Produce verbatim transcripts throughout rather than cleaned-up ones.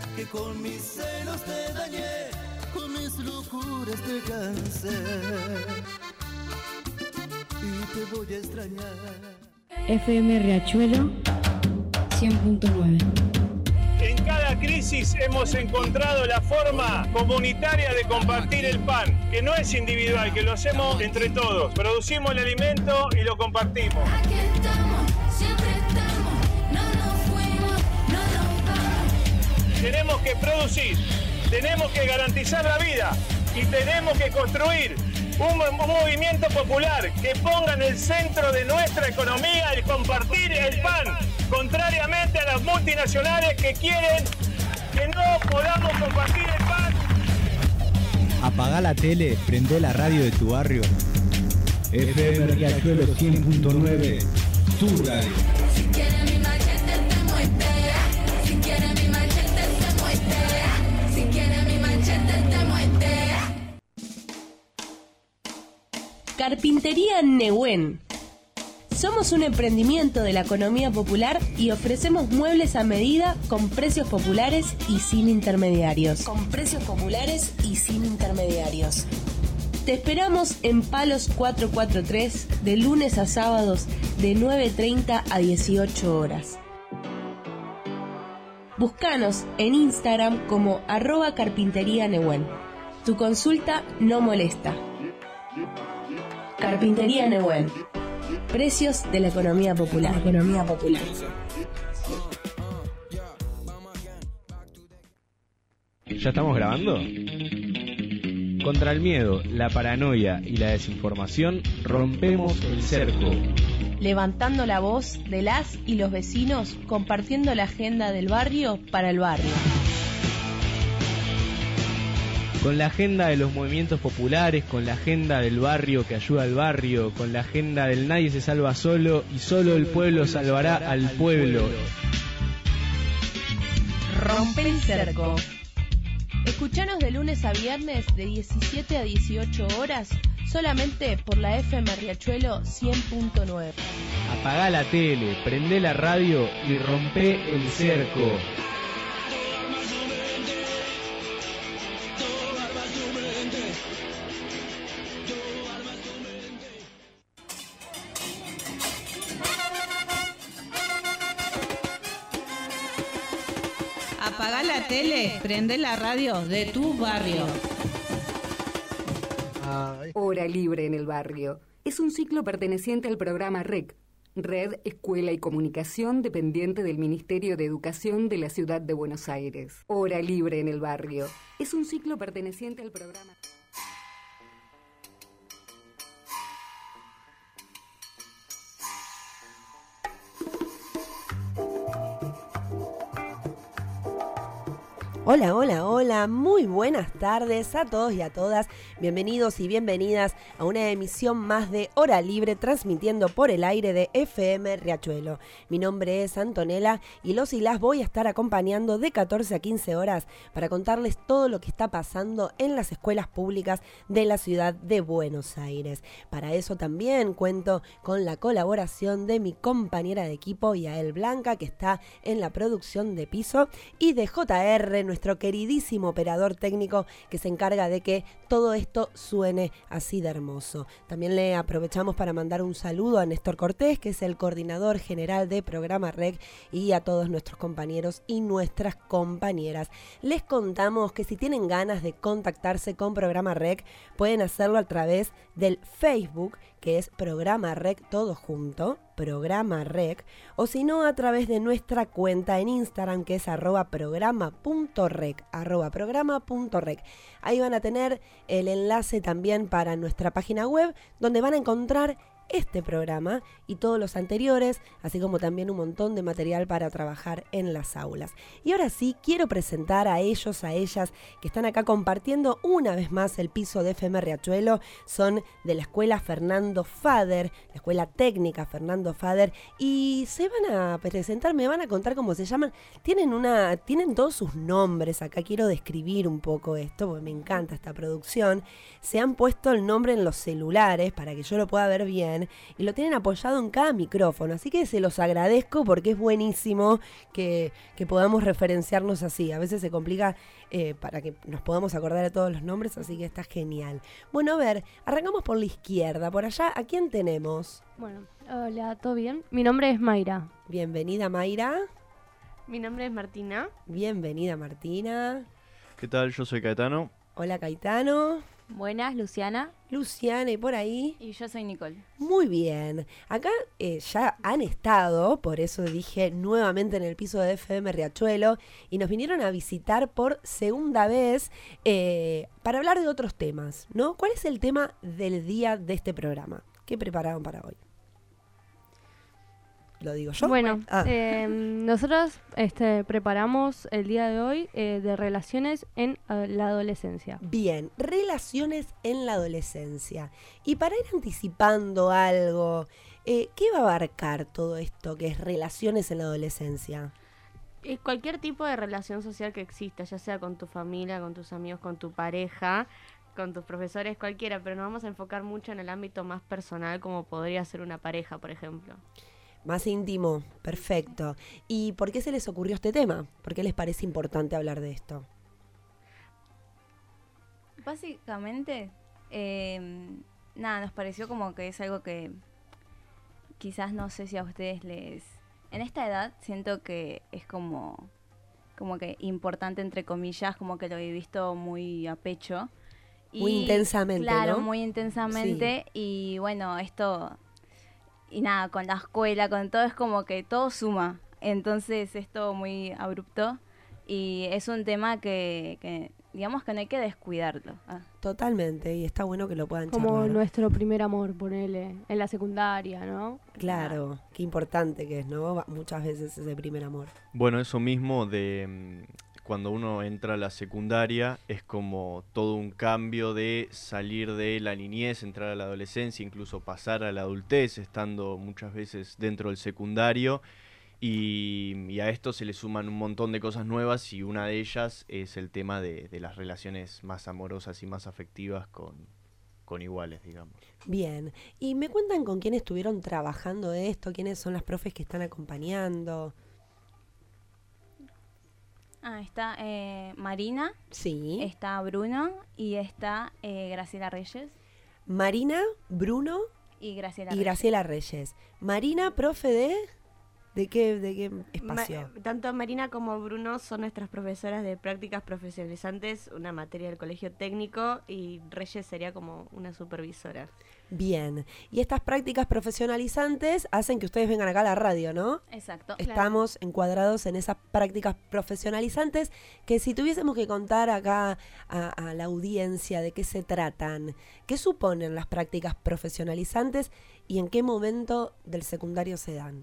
que con mis celos te dañé, con mis locuras te cansé y te voy a extrañar. F M Riachuelo cien punto nueve. En cada crisis hemos encontrado la forma comunitaria de compartir el pan, que no es individual, que lo hacemos entre todos. Producimos el alimento y lo compartimos. Aquí estamos, siempre estamos, no nos fuimos, no nos vamos. Tenemos que producir, tenemos que garantizar la vida y tenemos que construir un, un movimiento popular que ponga en el centro de nuestra economía el compartir el pan, contrariamente a las multinacionales que quieren que no podamos compartir el pan. Apagá la tele, prendé la radio de tu barrio. F M Riachuelo cien punto nueve, tu radio. Si quieres mi machete te muerte, si quieres mi machete te muerte, si quieres mi machete te muerte. Carpintería Nehuen. Somos un emprendimiento de la economía popular y ofrecemos muebles a medida con precios populares y sin intermediarios. Con precios populares y sin intermediarios. Te esperamos en Palos cuatrocientos cuarenta y tres de lunes a sábados de nueve treinta a dieciocho horas. Búscanos en Instagram como arroba carpintería Nehuen. Tu consulta no molesta. Carpintería Nehuen. Precios de la economía popular. Economía popular. ¿Ya estamos grabando? Contra el miedo, la paranoia y la desinformación, rompemos el cerco. Levantando la voz de las y los vecinos, compartiendo la agenda del barrio para el barrio. Con la agenda de los movimientos populares, con la agenda del barrio que ayuda al barrio, con la agenda del nadie se salva solo y solo el pueblo salvará al pueblo. Rompe el cerco. Escuchanos de lunes a viernes de diecisiete a dieciocho horas solamente por la F M Riachuelo cien punto nueve. Apagá la tele, prendé la radio y rompe el cerco. Apagá la tele, prende la radio de tu barrio. Hora Libre en el Barrio. Es un ciclo perteneciente al programa R E C, Red, Escuela y Comunicación, dependiente del Ministerio de Educación de la Ciudad de Buenos Aires. Hora Libre en el Barrio. Es un ciclo perteneciente al programa... Hola, hola, hola, muy buenas tardes a todos y a todas, bienvenidos y bienvenidas a una emisión más de Hora Libre transmitiendo por el aire de F M Riachuelo. Mi nombre es Antonella y los y las voy a estar acompañando de catorce a quince horas para contarles todo lo que está pasando en las escuelas públicas de la ciudad de Buenos Aires. Para eso también cuento con la colaboración de mi compañera de equipo Yael Blanca, que está en la producción de piso, y de J R, nuestro queridísimo operador técnico que se encarga de que todo esto suene así de hermoso. También le aprovechamos para mandar un saludo a Néstor Cortés, que es el coordinador general de Programa R E C, y a todos nuestros compañeros y nuestras compañeras. Les contamos que si tienen ganas de contactarse con Programa R E C, pueden hacerlo a través del Facebook, que es Programa R E C todo junto, Programa R E C, o si no a través de nuestra cuenta en Instagram, que es arroba programa.rec, arroba programa.rec. Ahí van a tener el enlace también para nuestra página web, donde van a encontrar este programa y todos los anteriores, así como también un montón de material para trabajar en las aulas. Y ahora sí, quiero presentar a ellos, a ellas, que están acá compartiendo una vez más el piso de F M Riachuelo. Son de la Escuela Fernando Fader, la Escuela Técnica Fernando Fader, y se van a presentar, me van a contar cómo se llaman. Tienen una, tienen todos sus nombres acá, quiero describir un poco esto, porque me encanta esta producción. Se han puesto el nombre en los celulares para que yo lo pueda ver bien. bien y lo tienen apoyado en cada micrófono, así que se los agradezco porque es buenísimo que, que podamos referenciarnos así. A veces se complica eh, para que nos podamos acordar de todos los nombres, así que está genial. Bueno, a ver, arrancamos por la izquierda, por allá, ¿a quién tenemos? Bueno, hola, ¿todo bien? Mi nombre es Mayra. Bienvenida, Mayra. Mi nombre es Martina. Bienvenida, Martina. ¿Qué tal? Yo soy Caetano. Hola, Caetano. Buenas, Luciana. Luciana, ¿y por ahí? Y yo soy Nicole. Muy bien. Acá eh, ya han estado, por eso dije nuevamente en el piso de F M Riachuelo, y nos vinieron a visitar por segunda vez eh, para hablar de otros temas, ¿no? ¿Cuál es el tema del día de este programa? ¿Qué prepararon para hoy? ¿Lo digo yo? Bueno, ah. eh, nosotros este, preparamos el día de hoy eh, de relaciones en uh, la adolescencia. Bien, relaciones en la adolescencia. Y para ir anticipando algo, eh, ¿qué va a abarcar todo esto que es relaciones en la adolescencia? Eh, cualquier tipo de relación social que exista, ya sea con tu familia, con tus amigos, con tu pareja, con tus profesores, cualquiera, pero nos vamos a enfocar mucho en el ámbito más personal, como podría ser una pareja, por ejemplo. Más íntimo, perfecto. ¿Y por qué se les ocurrió este tema? ¿Por qué les parece importante hablar de esto? Básicamente, eh, nada, nos pareció como que es algo que quizás no sé si a ustedes les... En esta edad siento que es como, como que importante, entre comillas, como que lo he visto muy a pecho. Muy y, intensamente, claro, ¿no? muy intensamente. Sí. Y bueno, esto... Y nada, con la escuela, con todo, es como que todo suma. Entonces es todo muy abrupto y es un tema que, que digamos que no hay que descuidarlo. Ah. Totalmente, y está bueno que lo puedan Como charlar. nuestro primer amor, ponele, en la secundaria, ¿no? Claro, qué importante que es, ¿no? Muchas veces ese primer amor. Bueno, eso mismo de... Cuando uno entra a la secundaria es como todo un cambio de salir de la niñez, entrar a la adolescencia, incluso pasar a la adultez, estando muchas veces dentro del secundario. Y, y a esto se le suman un montón de cosas nuevas y una de ellas es el tema de, de las relaciones más amorosas y más afectivas con, con iguales, digamos. Bien, y me cuentan con quién estuvieron trabajando de esto, quiénes son las profes que están acompañando. Ah, está eh, Marina, sí. Está Bruno y está eh, Graciela Reyes. Marina, Bruno y Graciela, y Reyes. Graciela Reyes. Marina, profe de... ¿De qué, de qué espacio? Ma- tanto Marina como Bruno son nuestras profesoras de prácticas profesionalizantes, una materia del colegio técnico, y Reyes sería como una supervisora. Bien, y estas prácticas profesionalizantes hacen que ustedes vengan acá a la radio, ¿no? Exacto. Estamos claro. encuadrados en esas prácticas profesionalizantes que si tuviésemos que contar acá a, a la audiencia de qué se tratan, qué suponen las prácticas profesionalizantes y en qué momento del secundario se dan.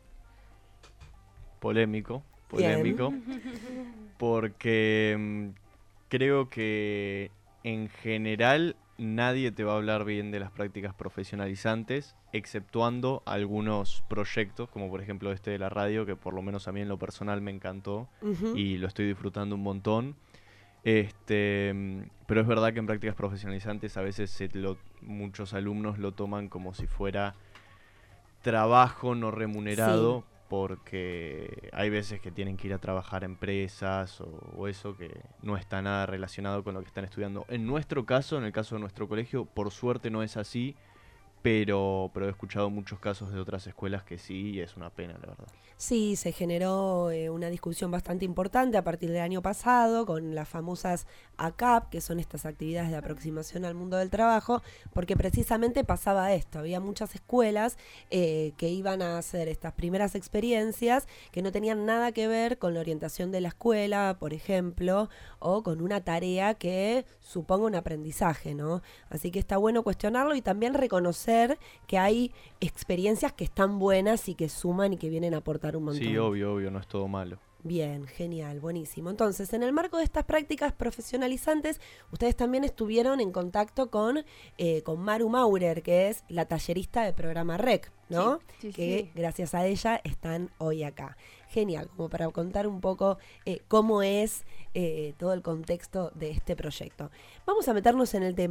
Polémico, polémico, Bien. porque mmm, creo que en general nadie te va a hablar bien de las prácticas profesionalizantes, exceptuando algunos proyectos, como por ejemplo este de la radio, que por lo menos a mí en lo personal me encantó uh-huh. y lo estoy disfrutando un montón. Este, pero es verdad que en prácticas profesionalizantes a veces se lo, muchos alumnos lo toman como si fuera trabajo no remunerado. Sí. Porque hay veces que tienen que ir a trabajar a empresas o, o eso que no está nada relacionado con lo que están estudiando. En nuestro caso, en el caso de nuestro colegio, por suerte no es así, pero, pero he escuchado muchos casos de otras escuelas que sí, y es una pena, la verdad. Sí, se generó eh, una discusión bastante importante a partir del año pasado con las famosas A C A P, que son estas actividades de aproximación al mundo del trabajo, porque precisamente pasaba esto, había muchas escuelas eh, que iban a hacer estas primeras experiencias que no tenían nada que ver con la orientación de la escuela, por ejemplo, o con una tarea que suponga un aprendizaje, ¿no? Así que está bueno cuestionarlo y también reconocer que hay experiencias que están buenas y que suman y que vienen a aportar un montón. Sí, obvio, obvio, no es todo malo. Bien, genial, buenísimo. Entonces, en el marco de estas prácticas profesionalizantes, ustedes también estuvieron en contacto con, eh, con Maru Maurer, que es la tallerista del programa R E C, ¿no? Sí, sí, que sí. gracias a ella están hoy acá. Genial, como para contar un poco eh, cómo es eh, todo el contexto de este proyecto. Vamos a meternos en el tema.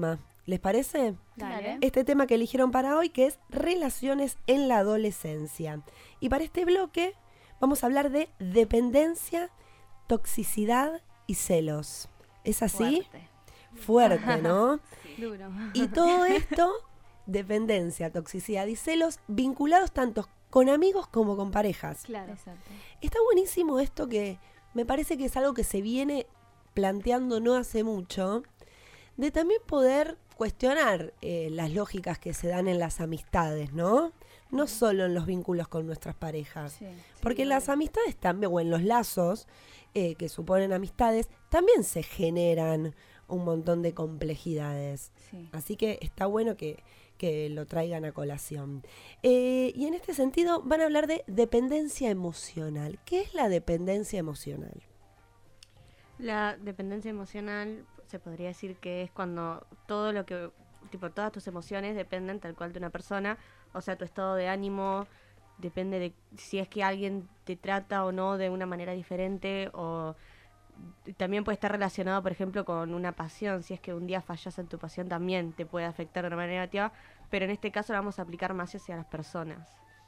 ¿Les parece? Dale. Este tema que eligieron para hoy, que es relaciones en la adolescencia. Y para este bloque vamos a hablar de dependencia, toxicidad y celos. ¿Es así? Fuerte. Fuerte, ¿no? Sí. Duro. Y todo esto, dependencia, toxicidad y celos, vinculados tanto con amigos como con parejas. Claro. Exacto. Está buenísimo esto que me parece que es algo que se viene planteando no hace mucho, de también poder cuestionar eh, las lógicas que se dan en las amistades, ¿no? No solo en los vínculos con nuestras parejas. Sí. Porque Sí, en las amistades también, o en los lazos eh, que suponen amistades, también se generan un montón de complejidades. Sí. Así que está bueno que, que lo traigan a colación. Eh, y en este sentido van a hablar de dependencia emocional. ¿Qué es la dependencia emocional? La dependencia emocional se podría decir que es cuando todo lo que, tipo, todas tus emociones dependen tal cual de una persona, o sea, tu estado de ánimo depende de si es que alguien te trata o no de una manera diferente, o también puede estar relacionado, por ejemplo, con una pasión. Si es que un día fallas en tu pasión, también te puede afectar de una manera negativa, pero en este caso lo vamos a aplicar más hacia las personas.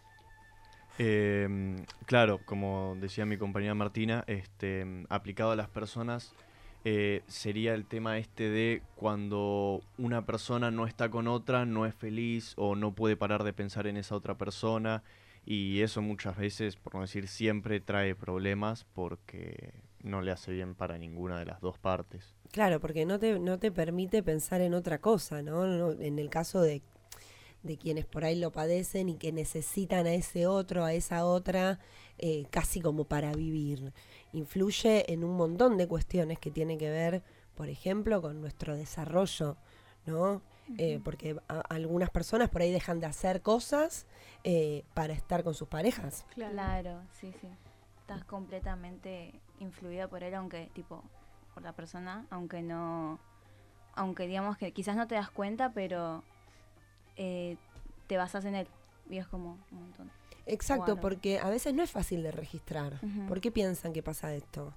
Eh, claro, como decía mi compañera Martina, este, aplicado a las personas, eh, sería el tema este de cuando una persona no está con otra, no es feliz o no puede parar de pensar en esa otra persona, y eso muchas veces, por no decir siempre, trae problemas porque no le hace bien para ninguna de las dos partes. Claro, porque no te, no te permite pensar en otra cosa, ¿no? No, en el caso de, de quienes por ahí lo padecen y que necesitan a ese otro, a esa otra, eh, casi como para vivir. Influye en un montón de cuestiones que tienen que ver, por ejemplo, con nuestro desarrollo, ¿no? Uh-huh. Eh, porque a, algunas personas por ahí dejan de hacer cosas eh, para estar con sus parejas. Claro. Claro, sí, sí. Estás completamente influida por él, aunque, tipo, por la persona, aunque no, aunque digamos que quizás no te das cuenta, pero eh, te basas en él, y es como un montón. Exacto, Bueno. porque a veces no es fácil de registrar. Uh-huh. ¿Por qué piensan que pasa esto?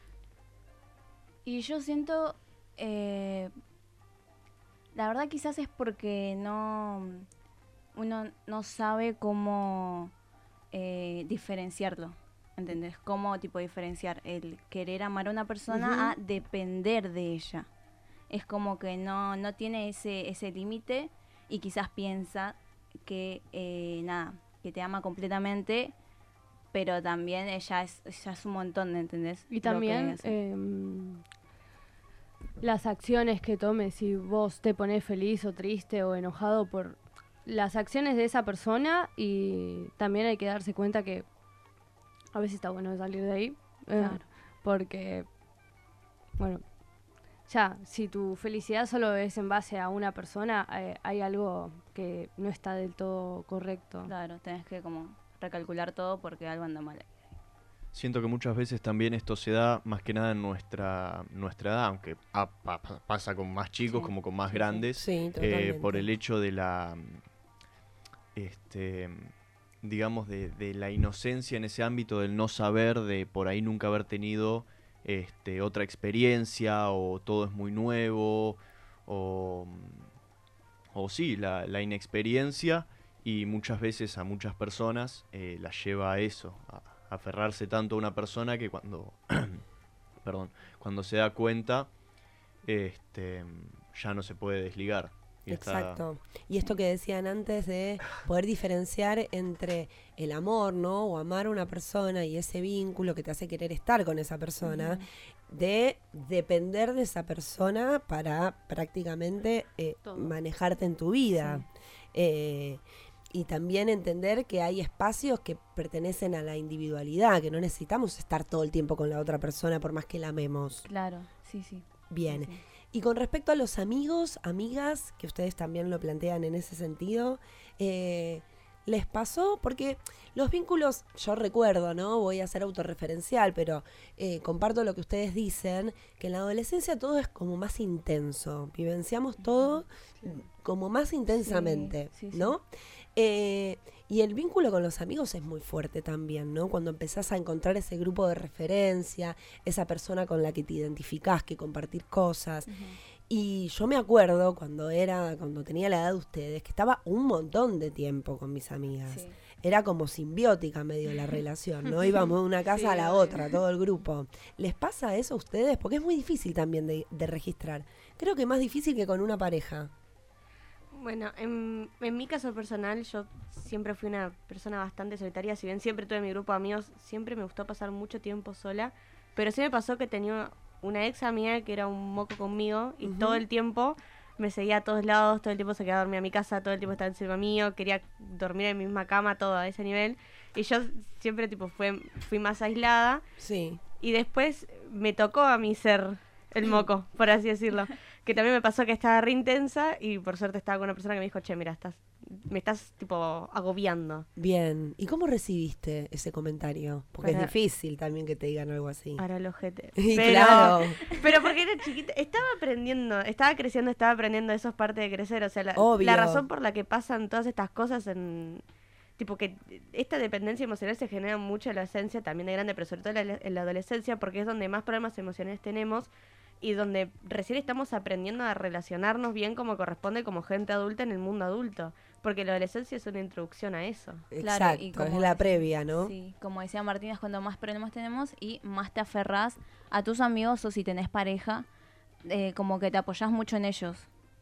Y yo siento, eh, la verdad quizás es porque no, uno no sabe cómo eh, diferenciarlo, ¿entendés? Cómo tipo diferenciar el querer amar a una persona Uh-huh. a depender de ella. Es como que no, no tiene ese, ese límite y quizás piensa que, eh, nada, que te ama completamente, pero también ella es, ya es un montón, ¿entendés? Y Lo que también hace. eh, las acciones que tomes, si vos te pones feliz o triste o enojado por las acciones de esa persona, y también hay que darse cuenta que a veces está bueno salir de ahí, eh, Claro. porque, bueno, ya, si tu felicidad solo es en base a una persona, eh, hay algo que no está del todo correcto. Claro, tenés que como recalcular todo porque algo anda mal. Siento que muchas veces también esto se da más que nada en nuestra nuestra edad, aunque ah, pa- pa- pasa con más chicos Sí. como con más Sí, sí. grandes, Sí, eh, totalmente. por el hecho de la, este, digamos, de, de la inocencia en ese ámbito, del no saber, de por ahí nunca haber tenido este, otra experiencia, o todo es muy nuevo, o, o sí, la, la inexperiencia, y muchas veces a muchas personas eh, las lleva a eso, a aferrarse tanto a una persona que cuando perdón, cuando se da cuenta este ya no se puede desligar. Y Exacto. está- Y esto que decían antes de poder diferenciar entre el amor, ¿no? O amar a una persona y ese vínculo que te hace querer estar con esa persona, de depender de esa persona para prácticamente eh, manejarte en tu vida. Eh, y también entender que hay espacios que pertenecen a la individualidad, que no necesitamos estar todo el tiempo con la otra persona por más que la amemos. Claro, sí, sí. Bien. Sí, sí. Y con respecto a los amigos, amigas, que ustedes también lo plantean en ese sentido, eh, ¿les pasó? Porque los vínculos, yo recuerdo, ¿no? Voy a ser autorreferencial, pero eh, comparto lo que ustedes dicen, que en la adolescencia todo es como más intenso, vivenciamos todo como más intensamente, Sí, sí, sí. ¿no? Eh, y el vínculo con los amigos es muy fuerte también, ¿no? Cuando empezás a encontrar ese grupo de referencia, esa persona con la que te identificás, que compartir cosas. Ujú. Y yo me acuerdo cuando era, cuando tenía la edad de ustedes, que estaba un montón de tiempo con mis amigas. Sí. Era como simbiótica medio la relación, ¿no? Íbamos de una casa sí, a la otra, todo el grupo. ¿Les pasa eso a ustedes? Porque es muy difícil también de, de registrar. Creo que más difícil que con una pareja. Bueno, en, en mi caso personal, yo siempre fui una persona bastante solitaria. Si bien siempre tuve mi grupo de amigos, siempre me gustó pasar mucho tiempo sola. Pero sí me pasó que tenía una ex amiga que era un moco conmigo y uh-huh. todo el tiempo me seguía a todos lados, todo el tiempo se quedaba a dormir a mi casa, todo el tiempo estaba encima mío, quería dormir en mi misma cama, todo a ese nivel. Y yo siempre tipo fue, fui más aislada. Sí. Y después me tocó a mí ser el moco, por así decirlo. Que también me pasó que estaba re intensa y por suerte estaba con una persona que me dijo, che, mira, estás, me estás tipo agobiando. Bien. ¿Y cómo recibiste ese comentario? Porque para, es difícil también que te digan algo así. Para el ojete. Pero, claro. Pero porque era chiquita, estaba aprendiendo, estaba creciendo, estaba aprendiendo, eso es parte de crecer. O sea, la, la razón por la que pasan todas estas cosas en... Tipo que esta dependencia emocional se genera mucho en la adolescencia, también de grande, pero sobre todo en la, en la adolescencia, porque es donde más problemas emocionales tenemos y donde recién estamos aprendiendo a relacionarnos bien como corresponde como gente adulta en el mundo adulto. Porque la adolescencia es una introducción a eso. Exacto, claro, y como es la decía, previa, ¿no? Sí, como decía Martina, es cuando más problemas tenemos y más te aferrás a tus amigos o si tenés pareja, eh, como que te apoyás mucho en ellos.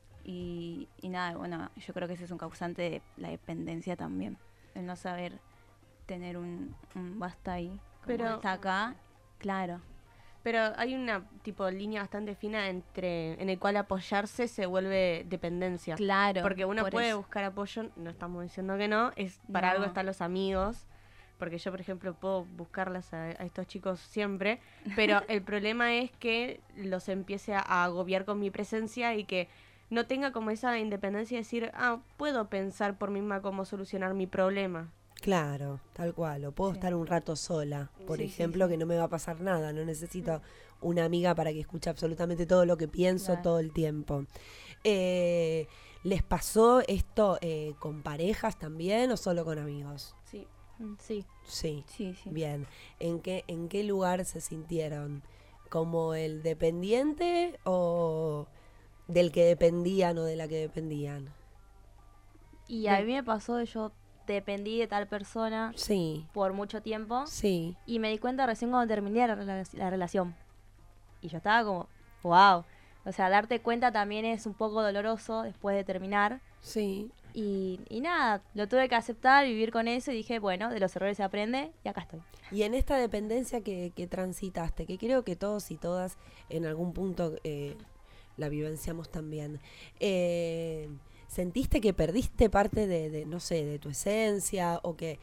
Y, y nada, bueno, yo creo que ese es un causante de la dependencia también. El no saber tener un, un basta ahí, pero hasta acá, claro. Pero hay una tipo línea bastante fina entre en el cual apoyarse se vuelve dependencia. Claro. Porque uno por puede eso. buscar apoyo, no estamos diciendo que no, es para No. algo están los amigos. Porque yo, por ejemplo, puedo buscarlas a, a estos chicos siempre, pero el problema es que los empiece a, a agobiar con mi presencia y que no tenga como esa independencia de decir, ah, puedo pensar por mí misma cómo solucionar mi problema. Claro, tal cual. O puedo Sí. estar un rato sola, por Sí, ejemplo, sí, sí. que no me va a pasar nada. No necesito una amiga para que escuche absolutamente todo lo que pienso Claro. todo el tiempo. Eh, ¿Les pasó esto eh, con parejas también o solo con amigos? Sí, sí. Sí, Sí, sí. bien. ¿En qué, en qué lugar se sintieron? ¿Como el dependiente o del que dependían o de la que dependían? Y a mí me pasó de yo dependí de tal persona Sí, por mucho tiempo sí. y me di cuenta recién cuando terminé la, rela- la relación. Y yo estaba como, wow. O sea, darte cuenta también es un poco doloroso después de terminar. Sí. Y, y nada, lo tuve que aceptar, vivir con eso y dije, bueno, de los errores se aprende y acá estoy. Y en esta dependencia que, que transitaste, que creo que todos y todas en algún punto eh, la vivenciamos también, eh, ¿sentiste que perdiste parte de, de, no sé, de tu esencia o que...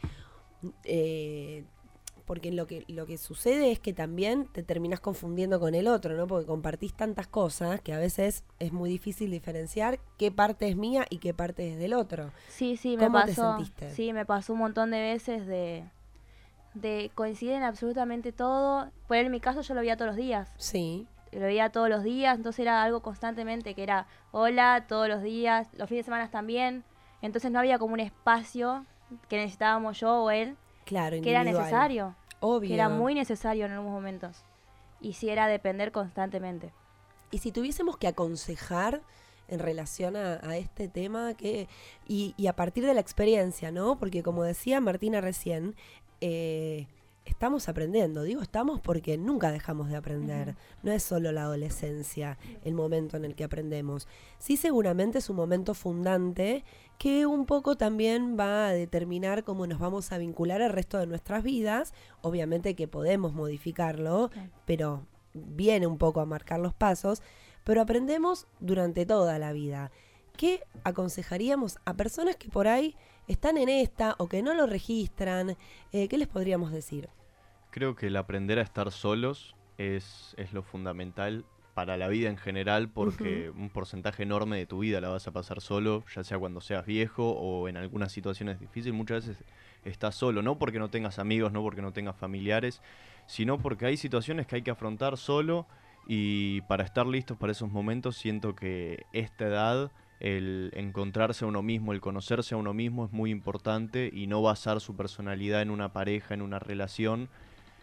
Eh, porque lo que lo que sucede es que también te terminás confundiendo con el otro, ¿no? Porque compartís tantas cosas que a veces es muy difícil diferenciar qué parte es mía y qué parte es del otro. Sí, sí, me ¿Cómo te pasó. sentiste? Sí, me pasó un montón de veces de, de coincidir en absolutamente todo. Por en mi caso yo lo veía todos los días. Sí. Lo veía todos los días, entonces era algo constantemente que era hola todos los días, los fines de semana también. Entonces no había como un espacio que necesitábamos yo o él, Claro, que era individual. necesario. Obvio. Que era muy necesario en algunos momentos. Y sí era depender constantemente. Y si tuviésemos que aconsejar en relación a, a este tema, que y, y a partir de la experiencia, ¿no? Porque como decía Martina recién, eh, estamos aprendiendo. Digo estamos porque nunca dejamos de aprender. Uh-huh. No es solo la adolescencia el momento en el que aprendemos. Sí, seguramente es un momento fundante que un poco también va a determinar cómo nos vamos a vincular al resto de nuestras vidas. Obviamente que podemos modificarlo, okay. pero viene un poco a marcar los pasos, pero aprendemos durante toda la vida. ¿Qué aconsejaríamos a personas que por ahí están en esta o que no lo registran? Eh, ¿Qué les podríamos decir? Creo que el aprender a estar solos es, es lo fundamental para la vida en general, porque uh-huh. un porcentaje enorme de tu vida la vas a pasar solo, ya sea cuando seas viejo o en algunas situaciones difíciles. Muchas veces estás solo, no porque no tengas amigos, no porque no tengas familiares, sino porque hay situaciones que hay que afrontar solo, y para estar listos para esos momentos siento que esta edad, el encontrarse a uno mismo, el conocerse a uno mismo es muy importante, y no basar su personalidad en una pareja, en una relación,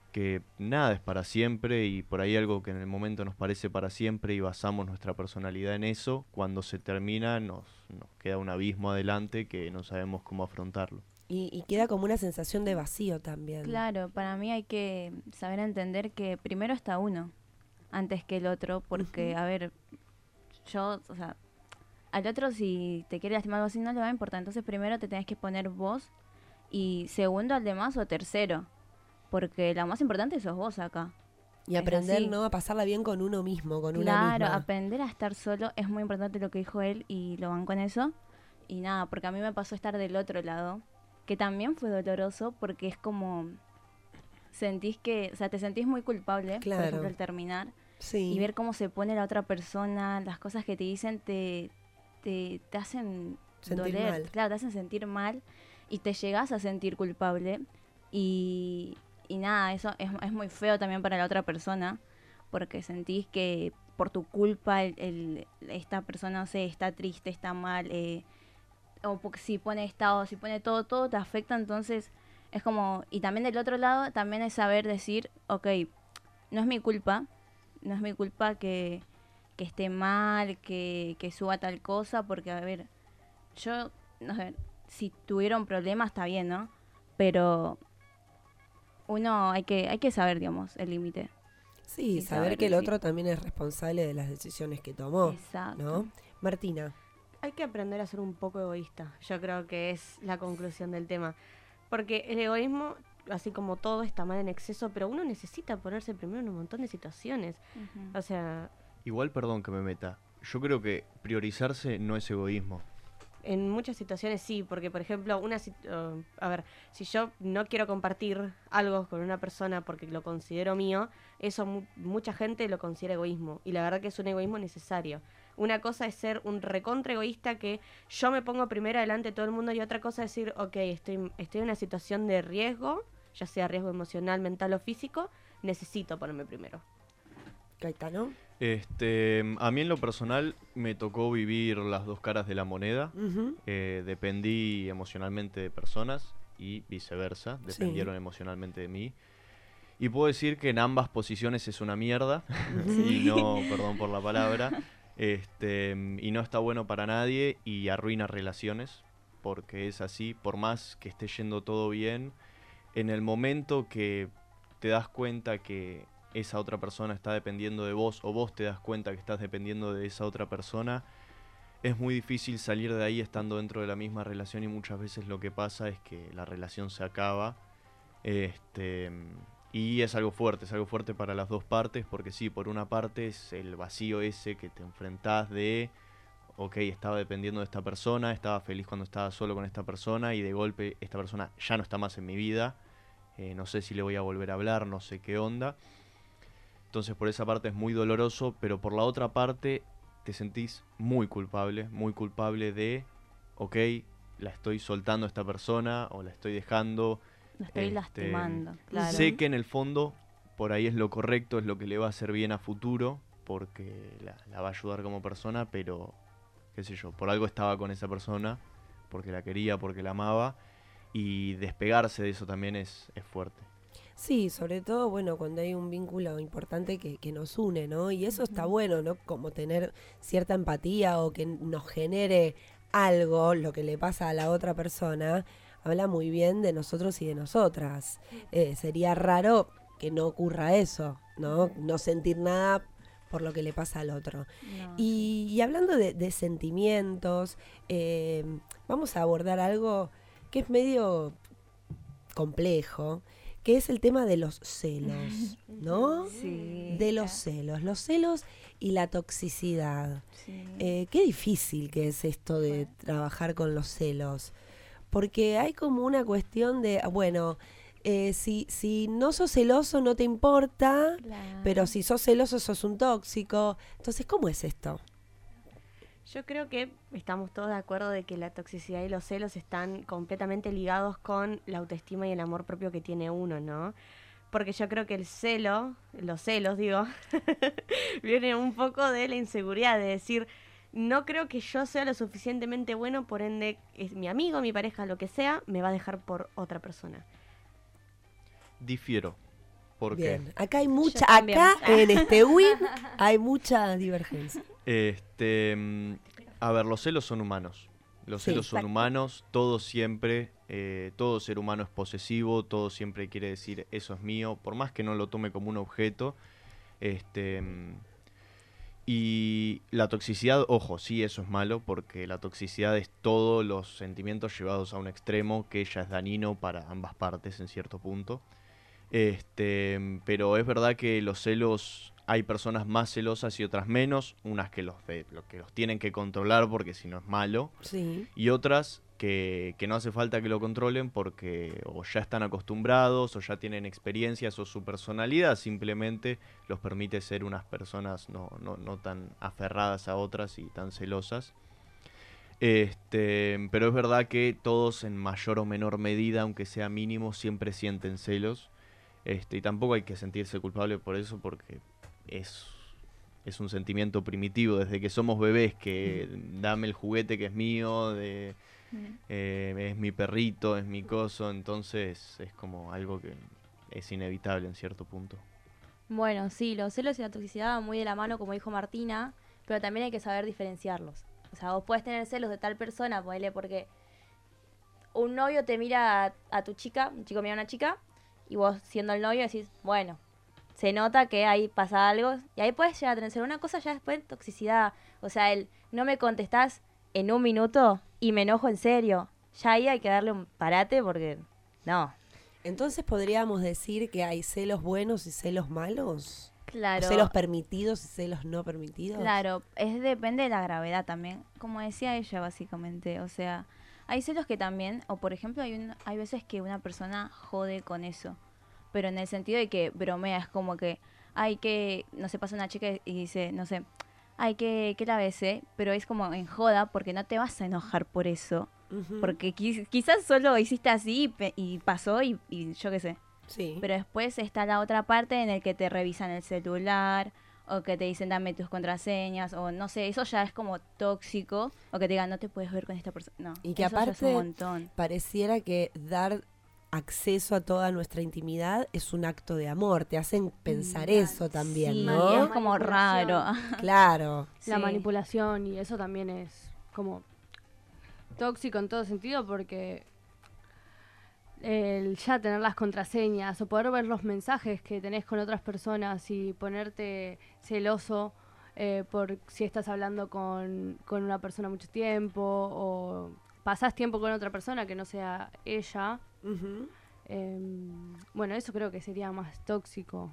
que nada es para siempre y por ahí algo que en el momento nos parece para siempre y basamos nuestra personalidad en eso, cuando se termina nos, nos queda un abismo adelante que no sabemos cómo afrontarlo. Y, y queda como una sensación de vacío también. Claro, para mí hay que saber entender que primero está uno antes que el otro, porque, uh-huh. a ver, yo, o sea, al otro si te quiere lastimar algo así no le va a importar, entonces primero te tenés que poner vos y segundo al demás o tercero, porque lo más importante sos vos acá. Y aprender, ¿no? A pasarla bien con uno mismo, con claro, una misma. Claro, aprender a estar solo es muy importante lo que dijo él y lo banco en eso. Y nada, porque a mí me pasó estar del otro lado, que también fue doloroso porque es como sentís que, o sea, te sentís muy culpable, claro. por ejemplo, al terminar. Sí. Y ver cómo se pone la otra persona, las cosas que te dicen te, te, te hacen sentir doler, mal. Claro, te hacen sentir mal y te llegás a sentir culpable y, y nada, eso es, es muy feo también para la otra persona porque sentís que por tu culpa el, el, esta persona, no sé, está triste, está mal, eh, o porque si pone estado, si pone todo, todo te afecta, entonces es como, y también del otro lado también es saber decir, ok, no es mi culpa, no es mi culpa que, que esté mal, que, que suba tal cosa, porque a ver, yo, no sé, si tuvieron problemas está bien, ¿no? Pero uno hay que, hay que saber, digamos, el límite. Sí, y saber, saber que el otro sí. también es responsable de las decisiones que tomó. Exacto. ¿No? Martina. Hay que aprender a ser un poco egoísta. Yo creo que es la conclusión del tema. Porque el egoísmo, así como todo, está mal en exceso, pero uno necesita ponerse primero en un montón de situaciones. Uh-huh. O sea... Igual, perdón que me meta, yo creo que priorizarse no es egoísmo. En muchas situaciones sí, porque por ejemplo, una uh, a ver, si yo no quiero compartir algo con una persona porque lo considero mío, eso mu- mucha gente lo considera egoísmo, y la verdad que es un egoísmo necesario. Una cosa es ser un recontra egoísta que yo me pongo primero adelante de todo el mundo, y otra cosa es decir, ok, estoy, estoy en una situación de riesgo, ya sea riesgo emocional, mental o físico, necesito ponerme primero. Caetano. Este, a mí en lo personal me tocó vivir las dos caras de la moneda. Uh-huh. Eh, dependí emocionalmente de personas y viceversa, dependieron sí. emocionalmente de mí. Y puedo decir que en ambas posiciones es una mierda, y no, perdón por la palabra, este, y no está bueno para nadie y arruina relaciones, porque es así, por más que esté yendo todo bien, en el momento que te das cuenta que esa otra persona está dependiendo de vos, o vos te das cuenta que estás dependiendo de esa otra persona, es muy difícil salir de ahí estando dentro de la misma relación, y muchas veces lo que pasa es que la relación se acaba, este, y es algo fuerte, es algo fuerte para las dos partes, porque sí, por una parte es el vacío ese que te enfrentás de, ok, estaba dependiendo de esta persona, estaba feliz cuando estaba solo con esta persona, y de golpe esta persona ya no está más en mi vida, eh, no sé si le voy a volver a hablar, no sé qué onda. Entonces por esa parte es muy doloroso, pero por la otra parte te sentís muy culpable, muy culpable de, ok, la estoy soltando a esta persona o la estoy dejando. La estoy este, lastimando, claro. Sé que en el fondo por ahí es lo correcto, es lo que le va a hacer bien a futuro, porque la, la va a ayudar como persona, pero qué sé yo, por algo estaba con esa persona, porque la quería, porque la amaba, y despegarse de eso también es, es fuerte. Sí, sobre todo, bueno, cuando hay un vínculo importante que, que nos une, ¿no? Y eso está bueno, ¿no? Como tener cierta empatía o que nos genere algo, lo que le pasa a la otra persona, habla muy bien de nosotros y de nosotras. Eh, sería raro que no ocurra eso, ¿no? No sentir nada por lo que le pasa al otro. No, y, sí. y hablando de, de sentimientos, eh, vamos a abordar algo que es medio complejo, que es el tema de los celos, ¿no? Sí. De los celos, los celos y la toxicidad. Sí. Eh, qué difícil que es esto de trabajar con los celos, porque hay como una cuestión de, bueno, eh, si, si no sos celoso no te importa, claro. pero si sos celoso sos un tóxico. Entonces, ¿cómo es esto? Yo creo que estamos todos de acuerdo de que la toxicidad y los celos están completamente ligados con la autoestima y el amor propio que tiene uno, ¿no? Porque yo creo que el celo, los celos, digo, viene un poco de la inseguridad, de decir, no creo que yo sea lo suficientemente bueno, por ende, es mi amigo, mi pareja, lo que sea, me va a dejar por otra persona. Difiero. ¿Por Bien. qué? Acá hay mucha, Yo también. acá en este win hay mucha divergencia. Este, mm, a ver, los celos son humanos. Los Sí, celos son exacto. humanos, todo siempre, eh, todo ser humano es posesivo, todo siempre quiere decir eso es mío, por más que no lo tome como un objeto. Este, mm, y la toxicidad, ojo, sí, eso es malo, porque la toxicidad es todos los sentimientos llevados a un extremo, que ya es dañino para ambas partes en cierto punto. Este, pero es verdad que los celos, hay personas más celosas y otras menos, unas que los, de- lo que los tienen que controlar porque si no es malo, Sí. y otras que, que no hace falta que lo controlen porque o ya están acostumbrados o ya tienen experiencias o su personalidad simplemente los permite ser unas personas no, no, no tan aferradas a otras y tan celosas. Este, pero es verdad que todos en mayor o menor medida, aunque sea mínimo, siempre sienten celos. Este, y tampoco hay que sentirse culpable por eso porque es, es un sentimiento primitivo desde que somos bebés, que dame el juguete que es mío, de, eh, es mi perrito, es mi coso, entonces es como algo que es inevitable en cierto punto. Bueno, sí, los celos y la toxicidad van muy de la mano, como dijo Martina, pero también hay que saber diferenciarlos. O sea, vos podés tener celos de tal persona, ponele, porque un novio te mira a, a tu chica, un chico mira a una chica, y vos siendo el novio decís, bueno, se nota que ahí pasa algo, y ahí puedes llegar a tener celos. Una cosa ya después toxicidad, o sea, el no me contestás en un minuto y me enojo en serio, ya ahí hay que darle un parate porque no. Entonces podríamos decir que hay celos buenos y celos malos. Claro. ¿O celos permitidos y celos no permitidos? Claro, es depende de la gravedad también, como decía ella básicamente, o sea, hay celos que también, o por ejemplo hay un, hay veces que una persona jode con eso, pero en el sentido de que bromea, es como que, ay que, no sé, pasa una chica y dice, no sé, ay que, que la besé, pero es como en joda porque no te vas a enojar por eso, Ujú. porque qui- quizás solo hiciste así y, pe- y pasó y, y yo qué sé. Sí. Pero después está la otra parte en el que te revisan el celular o que te dicen dame tus contraseñas o no sé, eso ya es como tóxico o que te digan no te puedes ver con esta persona. No, Y que eso ya es aparte un montón. pareciera que dar acceso a toda nuestra intimidad es un acto de amor. Te hacen pensar eso también, sí, ¿no? es como raro. Claro. La Sí. manipulación y eso también es como tóxico en todo sentido porque el ya tener las contraseñas o poder ver los mensajes que tenés con otras personas y ponerte celoso eh, por si estás hablando con, con una persona mucho tiempo o pasás tiempo con otra persona que no sea ella. Ujú. Em, bueno, eso creo que sería más tóxico.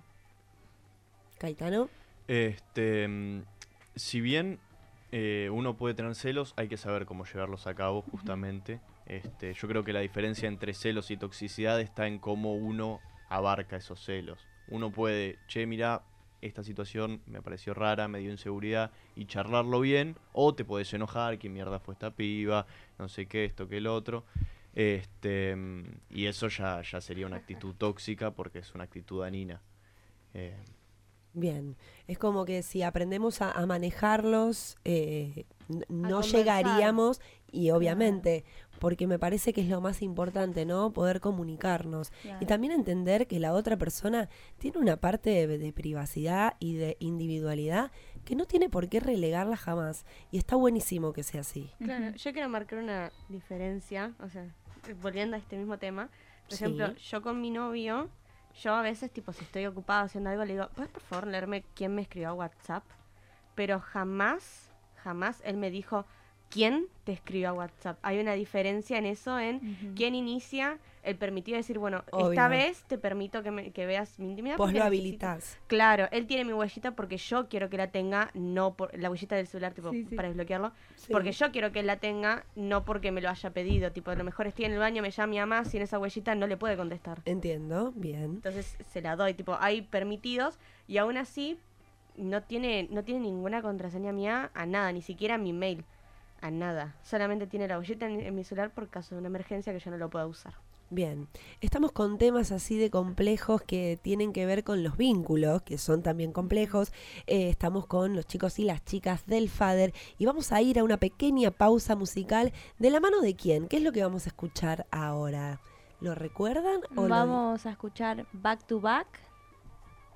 Caetano. Este, mm, si bien eh, uno puede tener celos, hay que saber cómo llevarlos a cabo, justamente. Este, yo creo que la diferencia entre celos y toxicidad está en cómo uno abarca esos celos. Uno puede, che, mira, esta situación me pareció rara, me dio inseguridad, y charlarlo bien, o te puedes enojar, que mierda fue esta piba, no sé qué, esto que el otro. Este, mm, y eso ya, ya sería una actitud tóxica porque es una actitud dañina. Eh, Bien, es como que si aprendemos a, a manejarlos, eh, n- no conversar. llegaríamos, y obviamente, porque me parece que es lo más importante, ¿no? Poder comunicarnos. Claro. Y también entender que la otra persona tiene una parte de, de privacidad y de individualidad que no tiene por qué relegarla jamás. Y está buenísimo que sea así. Claro, yo quiero marcar una diferencia, o sea, volviendo a este mismo tema. Por Sí. ejemplo, yo con mi novio, yo a veces, tipo, si estoy ocupada haciendo algo, le digo, ¿puedes por favor leerme quién me escribió a WhatsApp? Pero jamás, jamás él me dijo, ¿quién te escribió a WhatsApp? Hay una diferencia en eso, en Ujú. quién inicia el permitido decir, bueno, Obvio. esta vez te permito que, me- que veas mi intimidad. Vos porque lo necesito- habilitás. Claro, él tiene mi huellita porque yo quiero que la tenga, no por la huellita del celular, tipo, Sí, sí. para desbloquearlo, Sí. porque yo quiero que él la tenga, no porque me lo haya pedido. Tipo, a lo mejor estoy en el baño, me llama mi mamá, sin esa huellita no le puede contestar. Entiendo, bien. Entonces se la doy, tipo, hay permitidos y aún así no tiene, no tiene ninguna contraseña mía a nada, ni siquiera a mi mail, a nada. Solamente tiene la huellita en, en mi celular por caso de una emergencia que yo no lo pueda usar. Bien, estamos con temas así de complejos que tienen que ver con los vínculos, que son también complejos. Eh, estamos con los chicos y las chicas del Fader y vamos a ir a una pequeña pausa musical. ¿De la mano de quién? ¿Qué es lo que vamos a escuchar ahora? ¿Lo recuerdan? O lo- Vamos a escuchar Back to Back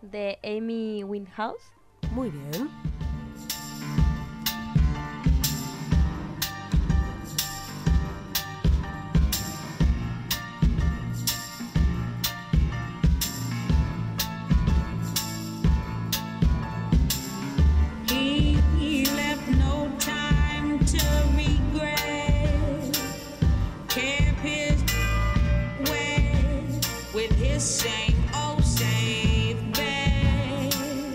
de Amy Winehouse. Muy bien. He left no time to regret. Kept his way with his same old safe bet.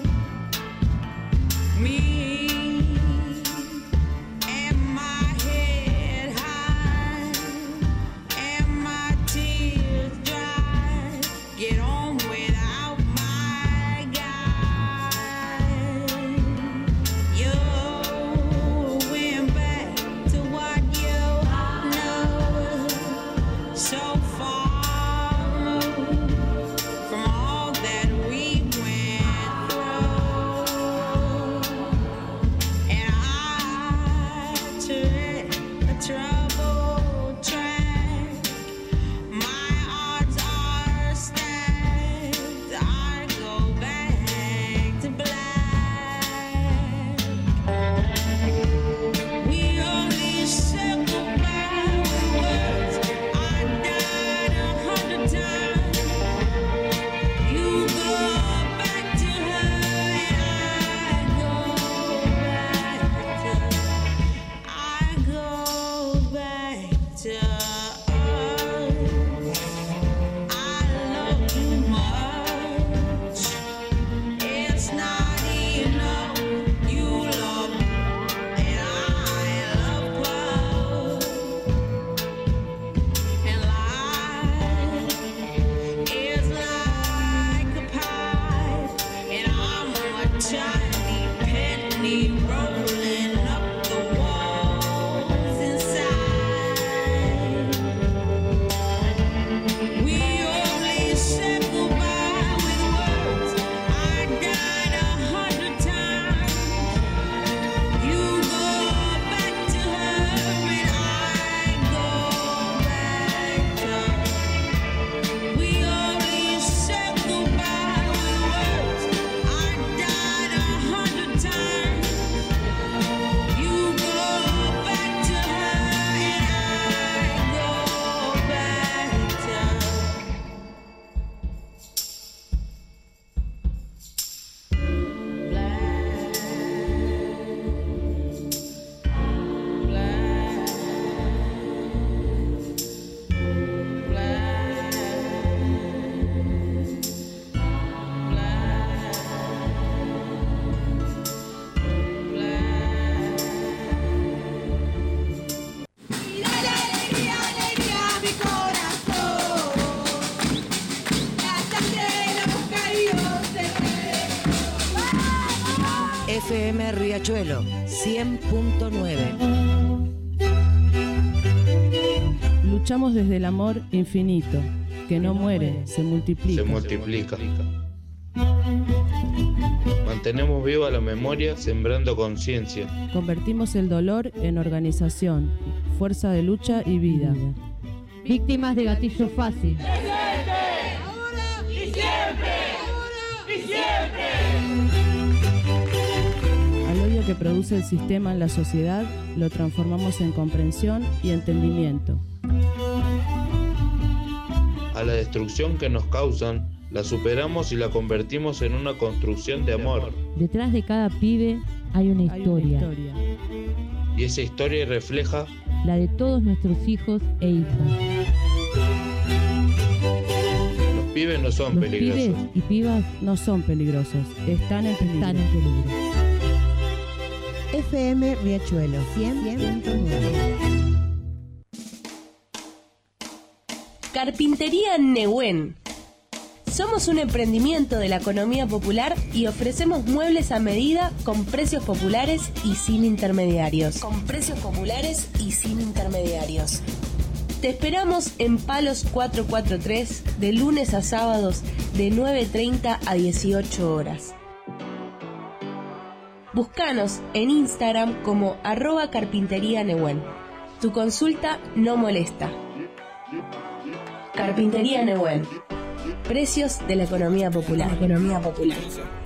Me and my head high and my tears dry. Get on without my guy. You went back to what you know, so far from all that we went through. And I tread a troubled track. My odds are stacked. I go back to black. We only said goodbye with words. I died a hundred times. You go back to her and I go back to, I go back to us. I love you much. It's not enough. You love and I love love. And life is like a pie, and I'm a tiny penny rolling up the walls inside. We only said goodbye with words. I died a hundred times. You go back to her and I go back to her. We only said goodbye with words. I died a hundred times. You go back to her and I go back to her. Y dale alegría, alegría a mi corazón. La sangre de los caídos se mueve. F M Riachuelo cien punto nueve. Luchamos desde el amor infinito, que no muere, se multiplica. Se multiplica. Mantenemos viva la memoria, sembrando conciencia. Convertimos el dolor en organización, fuerza de lucha y vida. Víctimas de gatillo fácil. Ahora y siempre. Ahora y siempre. Al odio que produce el sistema en la sociedad, lo transformamos en comprensión y entendimiento. A la destrucción que nos causan, la superamos y la convertimos en una construcción de amor. Detrás de cada pibe hay una historia. Hay una historia. Y esa historia refleja La de todos nuestros hijos e hijas. los pibes no son Los peligrosos. pibes y pibas No son peligrosos, están en peligro. están en peligro. F M Riachuelo cien punto nueve. Carpintería Nehuen. Somos un emprendimiento de la economía popular y ofrecemos muebles a medida con precios populares y sin intermediarios. Con precios populares y sin intermediarios. Te esperamos en Palos cuatrocientos cuarenta y tres de lunes a sábados de nueve treinta a dieciocho horas. Búscanos en Instagram como arroba carpintería Nehuen. Tu consulta no molesta. Carpintería Nehuen. Precios de la economía popular. Economía popular.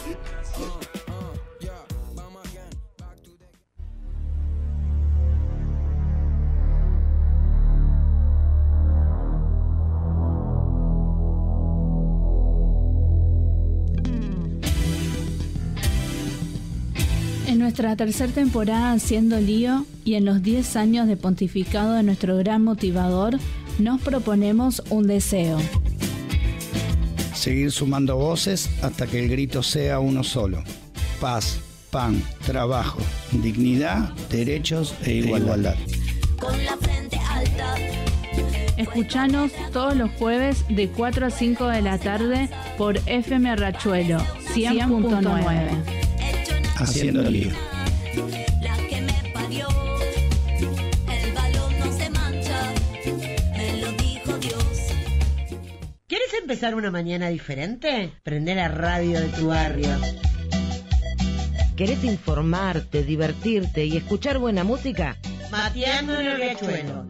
En nuestra tercera temporada Haciendo Lío y en los diez años de pontificado de nuestro gran motivador, nos proponemos un deseo. Seguir sumando voces hasta que el grito sea uno solo. Paz, pan, trabajo, dignidad, derechos e igualdad. Con la frente alta. Escuchanos todos los jueves de cuatro a cinco de la tarde por F M Riachuelo cien punto nueve. Haciendo Lío. La que me parió. El balón no se mancha. Me lo dijo Dios. ¿Quieres empezar una mañana diferente? Prende la radio de tu barrio. ¿Querés informarte, divertirte y escuchar buena música? Mateando en el Riachuelo.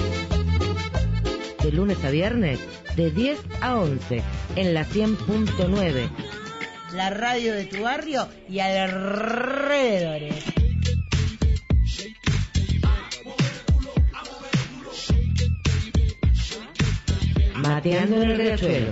De lunes a viernes, de diez a once, en la cien punto nueve. La radio de tu barrio y alrededores. Mateando en el Riachuelo.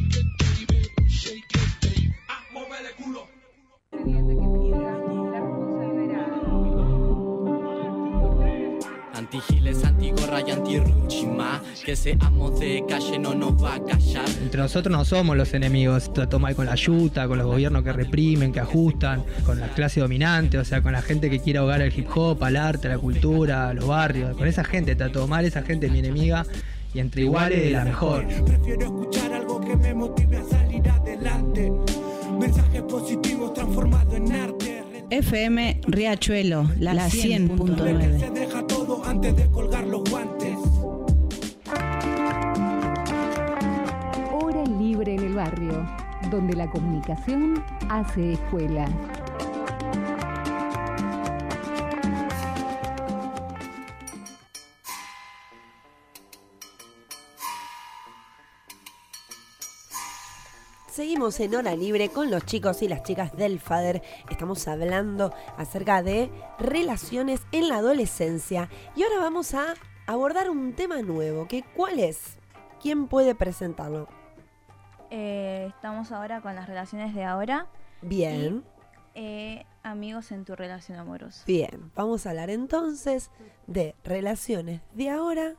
Antigiles, antigorra y antirruchima. Que seamos de calle no nos va a callar. Entre nosotros no somos los enemigos. Trató mal con la yuta, con los gobiernos que reprimen, que ajustan, con la clase dominante, o sea, con la gente que quiere ahogar el hip hop, al arte, a la cultura, a los barrios. Con esa gente trató mal, esa gente es mi enemiga. Y entre iguales, la mejor. Prefiero escuchar algo que me motive a salir adelante. Mensajes positivos transformados en arte. F M Riachuelo, la, la cien punto nueve. Se deja todo antes de colgar los guantes. Hora libre en el barrio, donde la comunicación hace escuela. Seguimos en Hora Libre con los chicos y las chicas del FADER. Estamos hablando acerca de relaciones en la adolescencia. Y ahora vamos a abordar un tema nuevo. Que, ¿cuál es? ¿Quién puede presentarlo? Eh, estamos ahora con las relaciones de ahora. Bien. Y, eh, amigos en tu relación amorosa. Bien, vamos a hablar entonces de relaciones de ahora.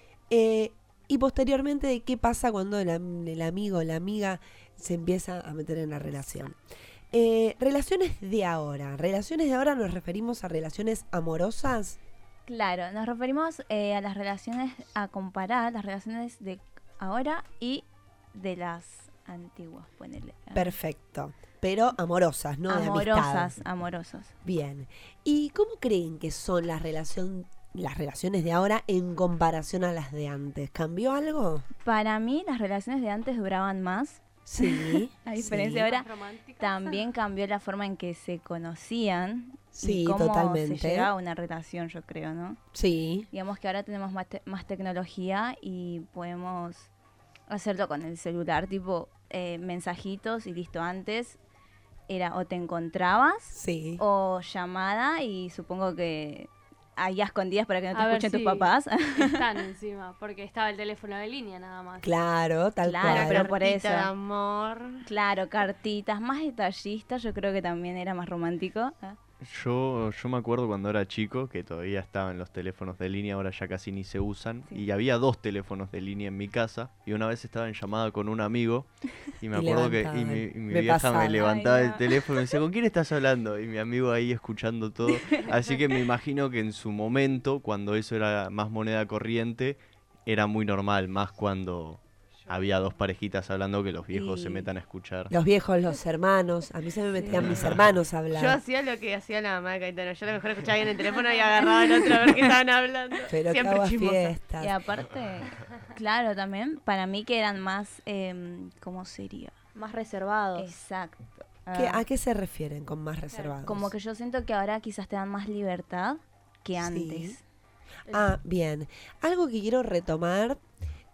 Eh, y posteriormente de qué pasa cuando el, el amigo o la amiga se empieza a meter en la relación. Eh, relaciones de ahora. Relaciones de ahora nos referimos a relaciones amorosas. Claro, nos referimos eh, a las relaciones, a comparar las relaciones de ahora y de las antiguas, ponele. Perfecto. Pero amorosas, ¿no? Amorosas, de amorosas. Bien. ¿Y cómo creen que son las relaciones las relaciones de ahora en comparación a las de antes? ¿Cambió algo? Para mí las relaciones de antes duraban más. Sí. A diferencia sí. de ahora, también cambió la forma en que se conocían. Sí, y cómo totalmente. se llegaba a una relación, yo creo, ¿no? Sí. Digamos que ahora tenemos más, te- más tecnología y podemos hacerlo con el celular, tipo eh, mensajitos y listo. Antes era o te encontrabas sí. o llamada y supongo que ahí a escondidas para que no te A ver, escuchen tus sí, papás. Están encima, porque estaba el teléfono de línea nada más. Claro, tal Claro, cual. pero por eso. Cartita de amor. Claro, cartitas, más detallistas, yo creo que también era más romántico. ¿eh? Yo, yo me acuerdo cuando era chico que todavía estaban los teléfonos de línea, ahora ya casi ni se usan. Sí. Y había dos teléfonos de línea en mi casa. Y una vez estaba en llamada con un amigo. Y me y acuerdo que y mi, y mi me vieja pasaba. me levantaba Ay, no. el teléfono y me decía, ¿con quién estás hablando? Y mi amigo ahí escuchando todo. Así que me imagino que en su momento, cuando eso era más moneda corriente, era muy normal. Más cuando había dos parejitas hablando, que los viejos y se metan a escuchar. Los viejos, los hermanos. A mí se me metían sí. mis hermanos a hablar. Yo hacía lo que hacía la mamá de Caetano. Yo a lo mejor escuchaba bien el teléfono y agarraba el otro a ver qué estaban hablando. Pero siempre fiestas. Y aparte, claro, también para mí que eran más, eh, ¿cómo sería? Más reservados. Exacto. ¿Qué, ¿A qué se refieren con más reservados? Como que yo siento que ahora quizás te dan más libertad que antes. Sí. Ah, bien. Algo que quiero retomar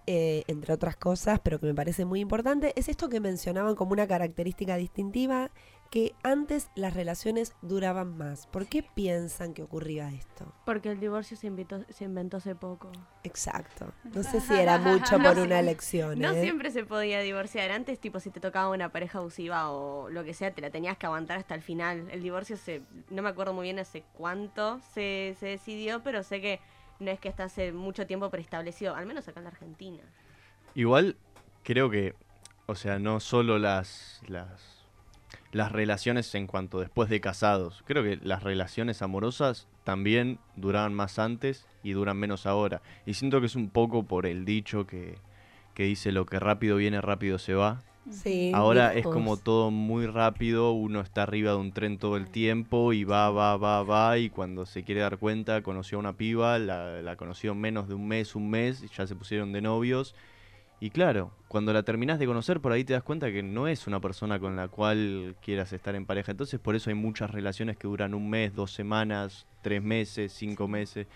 eh, entre otras cosas, pero que me parece muy importante, es esto que mencionaban como una característica distintiva, que antes las relaciones duraban más. ¿Por qué piensan que ocurría esto? Porque el divorcio se, invitó, se inventó hace poco. Exacto. No sé si era mucho por una elección. No ¿eh? siempre se podía divorciar. Antes, tipo, si te tocaba una pareja abusiva o lo que sea, te la tenías que aguantar hasta el final. El divorcio, se no me acuerdo muy bien hace cuánto se, se decidió, pero sé que no es que está hace mucho tiempo preestablecido, al menos acá en la Argentina. Igual, creo que, o sea, no solo las... las las relaciones en cuanto después de casados. Creo que las relaciones amorosas también duraban más antes y duran menos ahora. Y siento que es un poco por el dicho que, que dice lo que rápido viene, rápido se va. Sí, ahora miramos. Es como todo muy rápido, uno está arriba de un tren todo el tiempo y va, va, va, va, y cuando se quiere dar cuenta conoció a una piba, la, la conoció en menos de un mes, un mes, y ya se pusieron de novios. Y claro, cuando la terminás de conocer, por ahí te das cuenta que no es una persona con la cual quieras estar en pareja. Entonces, por eso hay muchas relaciones que duran un mes, dos semanas, tres meses, cinco meses,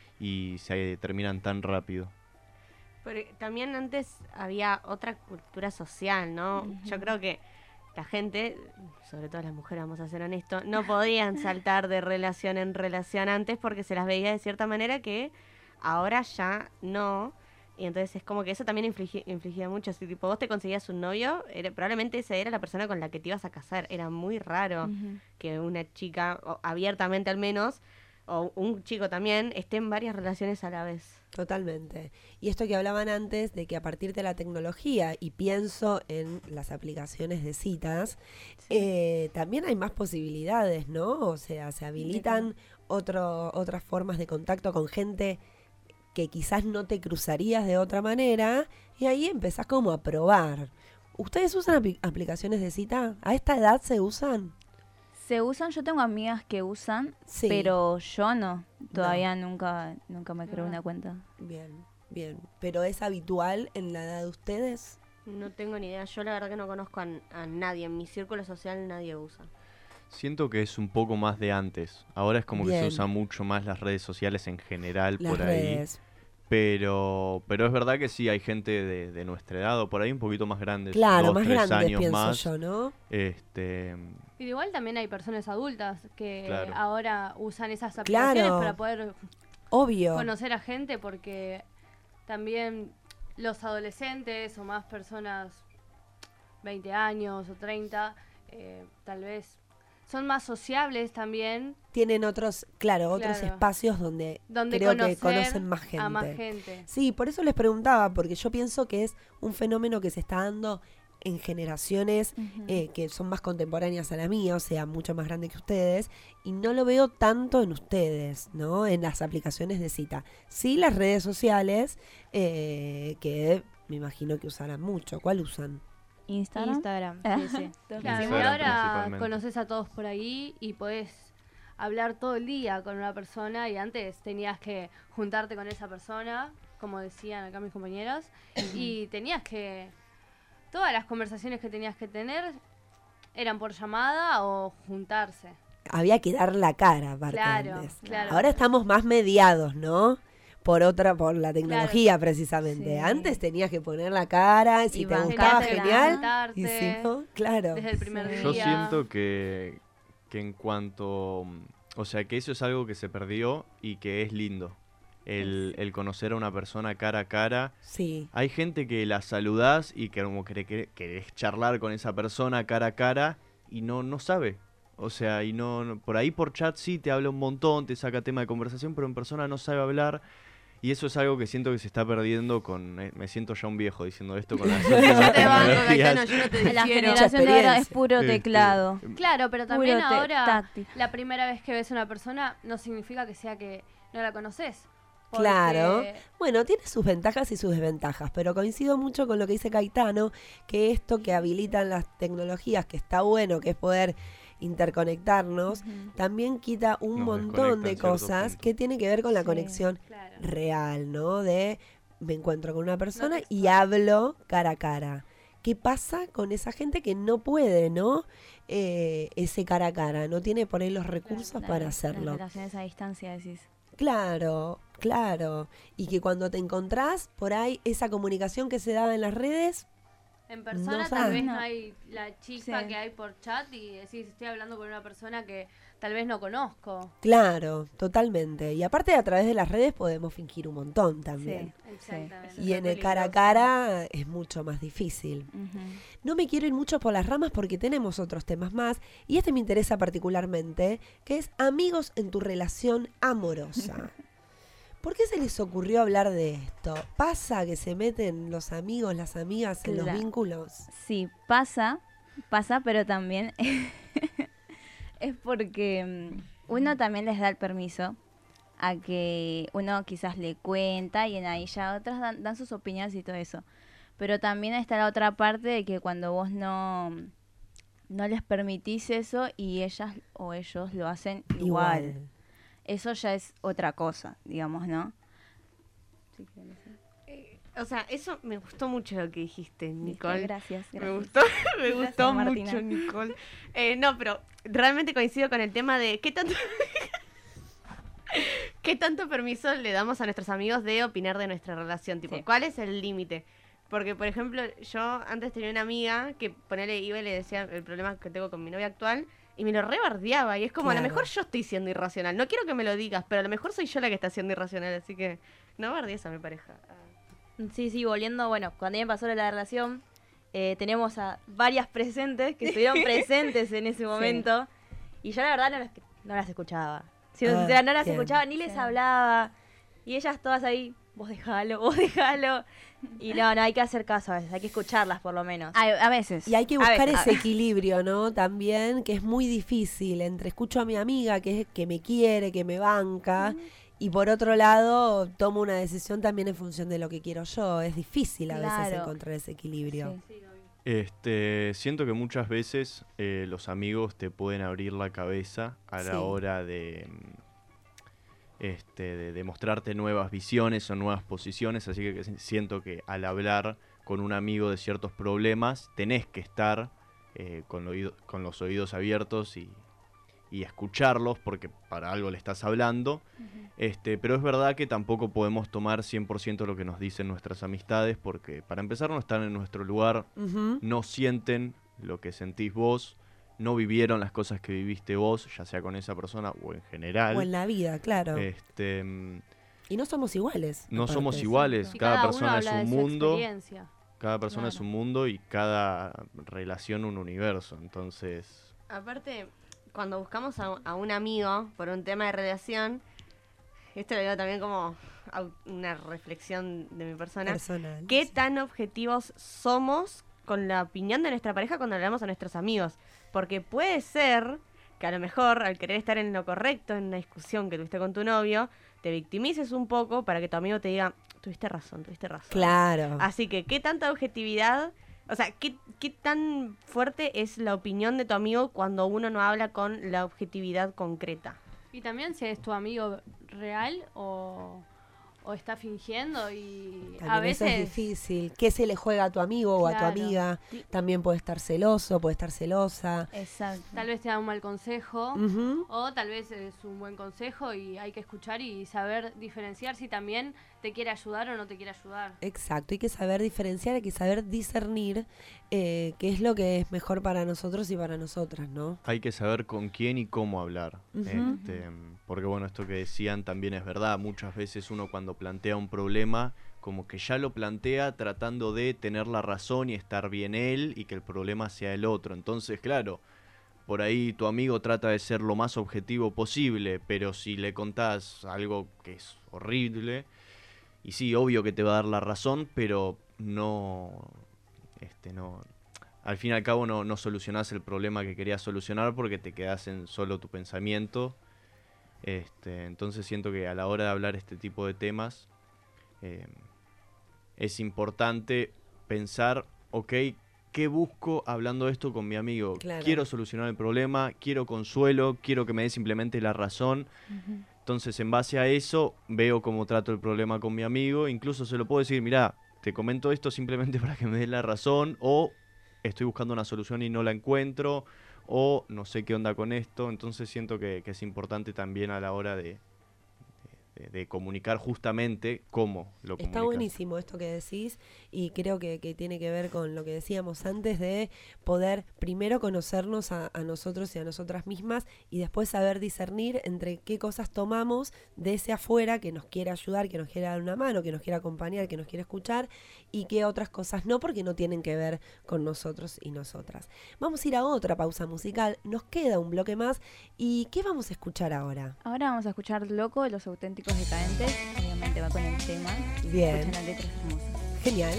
y se terminan tan rápido. Pero también antes había otra cultura social, ¿no? Uh-huh. Yo creo que la gente, sobre todo las mujeres, vamos a ser honestos, no podían saltar de relación en relación antes porque se las veía de cierta manera que ahora ya no. Y entonces es como que eso también infligía, infligía mucho. Si tipo vos te conseguías un novio, era, probablemente esa era la persona con la que te ibas a casar. Era muy raro uh-huh. que una chica, o abiertamente al menos, o un chico también, esté en varias relaciones a la vez. Totalmente. Y esto que hablaban antes, de que a partir de la tecnología, y pienso en las aplicaciones de citas, sí. eh, también hay más posibilidades, ¿no? O sea, se habilitan otro, otras formas de contacto con gente que quizás no te cruzarías de otra manera, y ahí empezás como a probar. ¿Ustedes usan apl- aplicaciones de cita? ¿A esta edad se usan? Se usan, yo tengo amigas que usan, sí. pero yo no. Todavía no. nunca nunca me creo no. una cuenta. Bien, bien. ¿Pero es habitual en la edad de ustedes? No tengo ni idea. Yo la verdad que no conozco a, a nadie. En mi círculo social nadie usa. Siento que es un poco más de antes. Ahora es como Bien. que se usa mucho más las redes sociales en general Las por redes. ahí. Pero pero es verdad que sí, hay gente de, de nuestra edad o por ahí un poquito más grandes. Claro, dos, más tres grandes años pienso más. yo, ¿no? Este, Y de igual también hay personas adultas que Claro. ahora usan esas aplicaciones Claro. para poder Obvio. conocer a gente, porque también los adolescentes o más personas veinte años o treinta, eh, tal vez son más sociables también. Tienen otros, claro, otros Claro. espacios donde, Donde creo que conocer conocen más gente. a más gente. Sí, por eso les preguntaba, porque yo pienso que es un fenómeno que se está dando en generaciones Uh-huh. eh, que son más contemporáneas a la mía, o sea, mucho más grandes que ustedes, y no lo veo tanto en ustedes, ¿no? En las aplicaciones de cita. Sí, las redes sociales, eh, que me imagino que usarán mucho. ¿Cuál usan? Instagram. Instagram, sí, sí. Claro, y Instagram ahora principalmente. conoces a todos por ahí y podés hablar todo el día con una persona, y antes tenías que juntarte con esa persona, como decían acá mis compañeras, y tenías que... Todas las conversaciones que tenías que tener eran por llamada o juntarse. Había que dar la cara, aparte. Claro, antes. claro. Ahora estamos más mediados, ¿no? Por otra, por la tecnología, precisamente. Sí. Antes tenías que poner la cara, si Y te gustaba, bancártela. genial. Y si no, claro. Desde el primer Sí. Yo día. siento que, que en cuanto... O sea, que eso es algo que se perdió y que es lindo. El, el conocer a una persona cara a cara. Sí. Hay gente que la saludás y que como que que- querés charlar con esa persona cara a cara y no, no sabe. O sea, y no, no- por ahí por chat sí te habla un montón, te saca tema de conversación, pero en persona no sabe hablar. Y eso es algo que siento que se está perdiendo con... eh, me siento ya un viejo diciendo esto con las Yo te banco, tecnologías. Caetano, yo no te La difiero. generación de ahora es puro Este, teclado. Claro, pero también Puro te- ahora táctil. la primera vez que ves a una persona no significa que sea que no la conoces. Porque- Claro. Bueno, tiene sus ventajas y sus desventajas, pero coincido mucho con lo que dice Caetano, que esto que habilitan las tecnologías, que está bueno, que es poder interconectarnos, Ujú. también quita un Nos montón desconecta de en cierto cosas punto. que tienen que ver con la Sí, conexión Claro. real, ¿no? De me encuentro con una persona textual. y hablo cara a cara. ¿Qué pasa con esa gente que no puede, ¿no? Eh, ese cara a cara, no tiene por ahí los recursos Claro, para Las hacerlo. relaciones a distancia, decís. Claro, claro. Y que cuando te encontrás, por ahí, esa comunicación que se daba en las redes... En persona No tal sabe. vez no No. hay la chispa Sí. que hay por chat y decís, estoy hablando con una persona que tal vez no conozco. Claro, totalmente. Y aparte a través de las redes podemos fingir un montón también. Exactamente. Y en el cara a cara es mucho más difícil. No me quiero ir mucho por las ramas porque tenemos otros temas más y este me interesa particularmente, que es amigos en tu relación amorosa. ¿Por qué se les ocurrió hablar de esto? ¿Pasa que se meten los amigos, las amigas en los Claro. vínculos? Sí, pasa, pasa, pero también es porque mm, uno también les da el permiso a que uno quizás le cuenta y en ahí ya otras dan, dan sus opiniones y todo eso. Pero también está la otra parte de que cuando vos no, no les permitís eso y ellas o ellos lo hacen igual. Igual. Eso ya es otra cosa, digamos, ¿no? Eh, o sea, eso me gustó mucho lo que dijiste, Nicole. Gracias, Me gracias. gustó, me Gracias, gustó Martina. mucho, Nicole. Eh, no, pero realmente coincido con el tema de qué tanto... ¿Qué tanto permiso le damos a nuestros amigos de opinar de nuestra relación? Tipo, Sí. ¿cuál es el límite? Porque, por ejemplo, yo antes tenía una amiga que ponele iba y le decía el problema que tengo con mi novia actual y me lo rebardeaba. Y es como, a Claro. lo mejor yo estoy siendo irracional. No quiero que me lo digas, pero a lo mejor soy yo la que está siendo irracional. Así que no bardees a mi pareja. Sí, sí, volviendo, bueno, cuando a mí me pasó lo de la relación, eh, tenemos a varias presentes que estuvieron presentes en ese momento y yo la verdad no las, no las escuchaba. Si Ah, o sea, no las bien. escuchaba ni les hablaba y ellas todas ahí, vos dejalo, vos dejalo. Y no, no, hay que hacer caso a veces, hay que escucharlas por lo menos. A, a veces. Y hay que A buscar veces, a ese veces. equilibrio, ¿no? También, que es muy difícil entre escucho a mi amiga, que es que me quiere, que me banca, y por otro lado tomo una decisión también en función de lo que quiero yo. Es difícil a veces Claro. encontrar ese equilibrio. Este, siento que muchas veces eh, los amigos te pueden abrir la cabeza a Sí. la hora de, mm, este, de, de mostrarte nuevas visiones o nuevas posiciones, así que, que si- siento que al hablar con un amigo de ciertos problemas tenés que estar eh, con, oído- con los oídos abiertos y, y escucharlos porque para algo le estás hablando. Este, pero es verdad que tampoco podemos tomar cien por ciento lo que nos dicen nuestras amistades porque para empezar no están en nuestro lugar, Ujú. no sienten lo que sentís vos, no vivieron las cosas que viviste vos, ya sea con esa persona o en general. O en la vida, claro. Este, mm, Y no somos iguales. no aparte. somos iguales, Y cada, cada uno persona es habla de un su mundo, experiencia. cada persona es Claro. un mundo y cada relación un universo, entonces... Aparte, cuando buscamos a, a un amigo por un tema de relación, esto lo digo también como au- una reflexión de mi persona. Personal, ¿Qué tan objetivos somos con la opinión de nuestra pareja cuando hablamos a nuestros amigos? Porque puede ser que a lo mejor al querer estar en lo correcto en una discusión que tuviste con tu novio, te victimices un poco para que tu amigo te diga, tuviste razón, tuviste razón. Claro. Así que, ¿qué tanta objetividad, o sea, qué, qué tan fuerte es la opinión de tu amigo cuando uno no habla con la objetividad concreta? Y también si es tu amigo real o, o está fingiendo y También a eso veces... es difícil. ¿Qué se le juega a tu amigo o a tu Claro. amiga? También puede estar celoso, puede estar celosa. Exacto. Tal vez te da un mal consejo Ujú. o tal vez es un buen consejo y hay que escuchar y saber diferenciar si también te quiere ayudar o no te quiere ayudar. Exacto, hay que saber diferenciar, hay que saber discernir eh, qué es lo que es mejor para nosotros y para nosotras, ¿no? Hay que saber con quién y cómo hablar. Ujú. Este, porque bueno, esto que decían también es verdad. Muchas veces uno cuando plantea un problema, como que ya lo plantea tratando de tener la razón y estar bien él y que el problema sea el otro. Entonces, claro, por ahí tu amigo trata de ser lo más objetivo posible, pero si le contás algo que es horrible, y sí, obvio que te va a dar la razón, pero no, este, no, al fin y al cabo no, no solucionás el problema que querías solucionar porque te quedás en solo tu pensamiento. Este, entonces siento que a la hora de hablar este tipo de temas eh, es importante pensar, ok, ¿qué busco hablando esto con mi amigo? Claro. Quiero solucionar el problema, quiero consuelo, quiero que me dé simplemente la razón. Entonces, en base a eso, veo cómo trato el problema con mi amigo. Incluso se lo puedo decir, mirá, te comento esto simplemente para que me des la razón, o estoy buscando una solución y no la encuentro, o no sé qué onda con esto. Entonces siento que, que es importante también a la hora de, de, de, de comunicar justamente cómo lo comunicas. Está buenísimo esto que decís y creo que, que tiene que ver con lo que decíamos antes de poder primero conocernos a, a nosotros y a nosotras mismas y después saber discernir entre qué cosas tomamos de ese afuera que nos quiere ayudar, que nos quiere dar una mano, que nos quiere acompañar, que nos quiere escuchar y qué otras cosas no, porque no tienen que ver con nosotros y nosotras. Vamos a ir a otra pausa musical, nos queda un bloque más y ¿qué vamos a escuchar ahora? Ahora vamos a escuchar Loco de Los Auténticos Decadentes. Obviamente va con el tema. Bien. Escuchan las letras hermosas. Genial.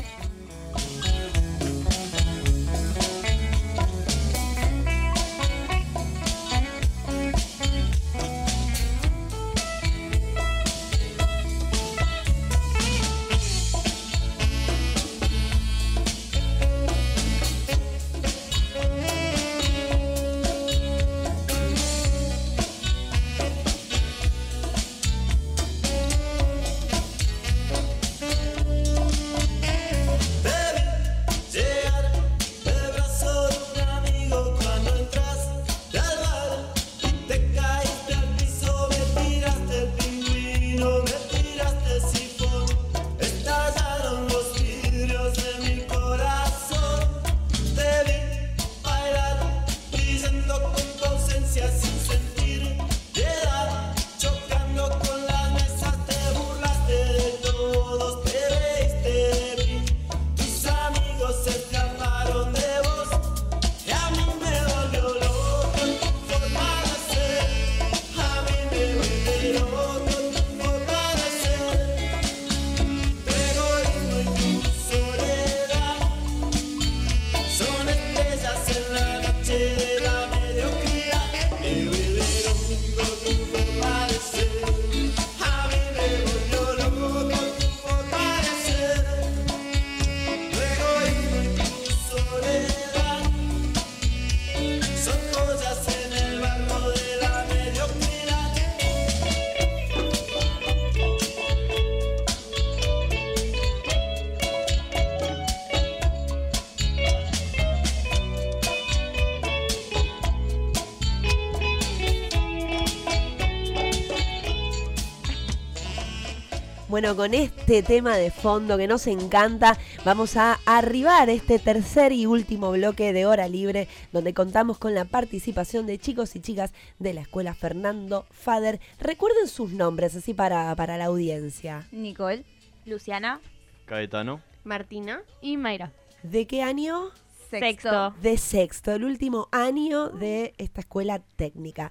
Bueno, con este tema de fondo que nos encanta, vamos a arribar este tercer y último bloque de Hora Libre, donde contamos con la participación de chicos y chicas de la Escuela Fernando Fader. Recuerden sus nombres, así para, para la audiencia. Nicole, Luciana, Caetano, Martina y Mayra. ¿De qué año? Sexto. De sexto, el último año de esta escuela técnica.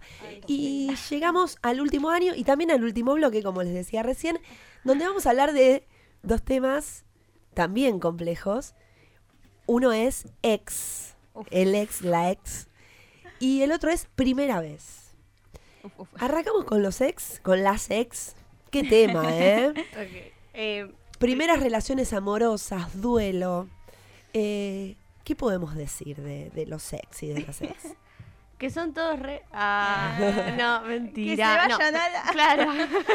Y llegamos al último año y también al último bloque, como les decía recién, donde vamos a hablar de dos temas también complejos. Uno es ex, uf. el ex, la ex, y el otro es primera vez. Uf, uf. Arrancamos con los ex, con las ex. Qué tema, ¿eh? Okay. eh Primeras relaciones amorosas, duelo. Eh, ¿Qué podemos decir de, de los ex y de las ex? Que son todos re... Ah, no, mentira. Que se vayan no, a la... Claro.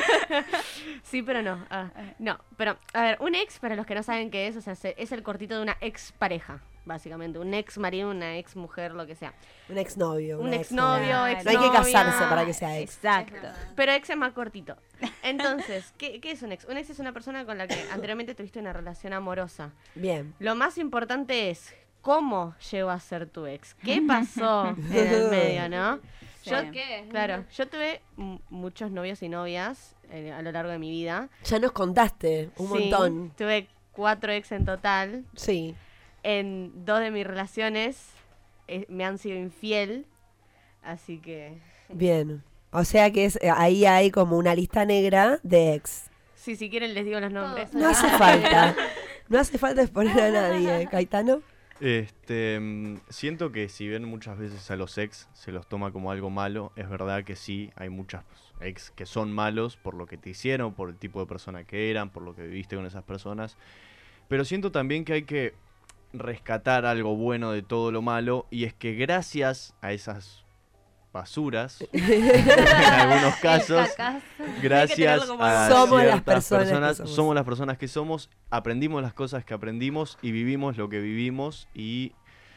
Sí, pero no. Ah, no, pero, a ver, un ex, para los que no saben qué es, o sea, es el cortito de una ex pareja, básicamente. Un ex marido, una ex mujer, lo que sea. Un ex novio. Un ex novio, ex No hay que casarse para que sea ex. Exacto. Pero ex es más cortito. Entonces, ¿qué, ¿qué es un ex? Un ex es una persona con la que anteriormente tuviste una relación amorosa. Bien. Lo más importante es... ¿Cómo llegó a ser tu ex? ¿Qué pasó en el medio, no? Sí. Yo, ¿Qué? Claro, yo tuve m- muchos novios y novias eh, a lo largo de mi vida. Ya nos contaste un Sí, montón. Tuve cuatro ex en total. Sí. En dos de mis relaciones eh, me han sido infiel, así que... Bien. O sea que es, ahí hay como una lista negra de ex. Sí, si quieren les digo los nombres. No hace falta. No hace falta exponer a nadie, Caetano. Este, siento que si bien muchas veces a los ex se los toma como algo malo, es verdad que sí, hay muchas ex que son malos por lo que te hicieron, por el tipo de persona que eran, por lo que viviste con esas personas. Pero siento también que hay que rescatar algo bueno de todo lo malo, y es que gracias a esas basuras, en algunos casos, gracias a somos las ciertas personas, personas, que somos. somos las personas que somos, aprendimos las cosas que aprendimos y vivimos lo que vivimos, y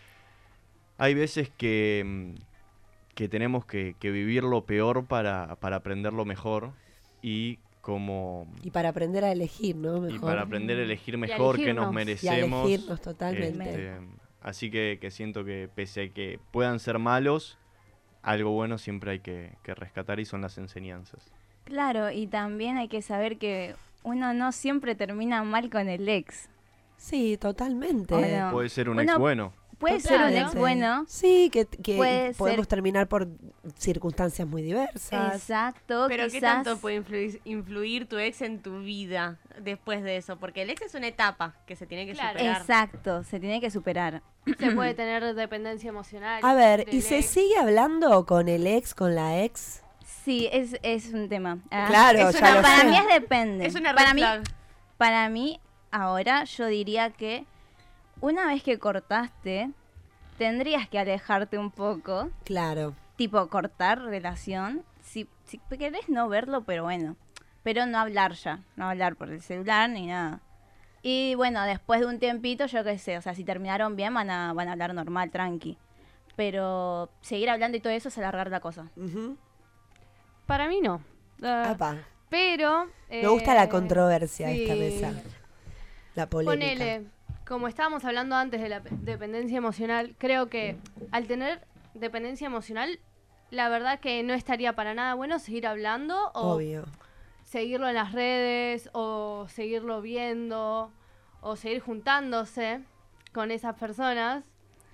hay veces que, que tenemos que, que vivir lo peor para, para aprender lo mejor, y cómo... Y para aprender a elegir, ¿no? Mejor. Y para aprender a elegir mejor qué nos merecemos. Y a elegirnos totalmente. Este, así que, que siento que pese a que puedan ser malos, algo bueno siempre hay que, que rescatar y son las enseñanzas. Claro, y también hay que saber que uno no siempre termina mal con el ex. Sí, totalmente. No? Puede ser un uno ex bueno. Puede ser un ex bueno. Sí, que, que puede podemos ser... terminar por circunstancias muy diversas. Exacto. Pero quizás... ¿qué tanto puede influir, influir tu ex en tu vida después de eso? Porque el ex es una etapa que se tiene que Claro. superar. Exacto, se tiene que superar. Se puede tener dependencia emocional. A ver, ¿y del se ex. sigue hablando con el ex, con la ex? Sí, es, es un tema. Ah, Claro, es ya una- lo Para sé. mí es depende. Es una red para mí, flag. para mí, ahora yo diría que una vez que cortaste, tendrías que alejarte un poco. Claro. Tipo, cortar relación. Si, si querés no verlo, pero bueno. Pero no hablar ya. No hablar por el celular ni nada. Y bueno, después de un tiempito, yo qué sé. O sea, si terminaron bien, van a, van a hablar normal, tranqui. Pero seguir hablando y todo eso es alargar la cosa. Para mí no. Ah, Apa. pero... Me gusta la eh, controversia de esta sí. mesa. La polémica. Ponele, como estábamos hablando antes de la pe- dependencia emocional, creo que al tener dependencia emocional, la verdad que no estaría para nada bueno seguir hablando o Obvio. seguirlo en las redes o seguirlo viendo o seguir juntándose con esas personas.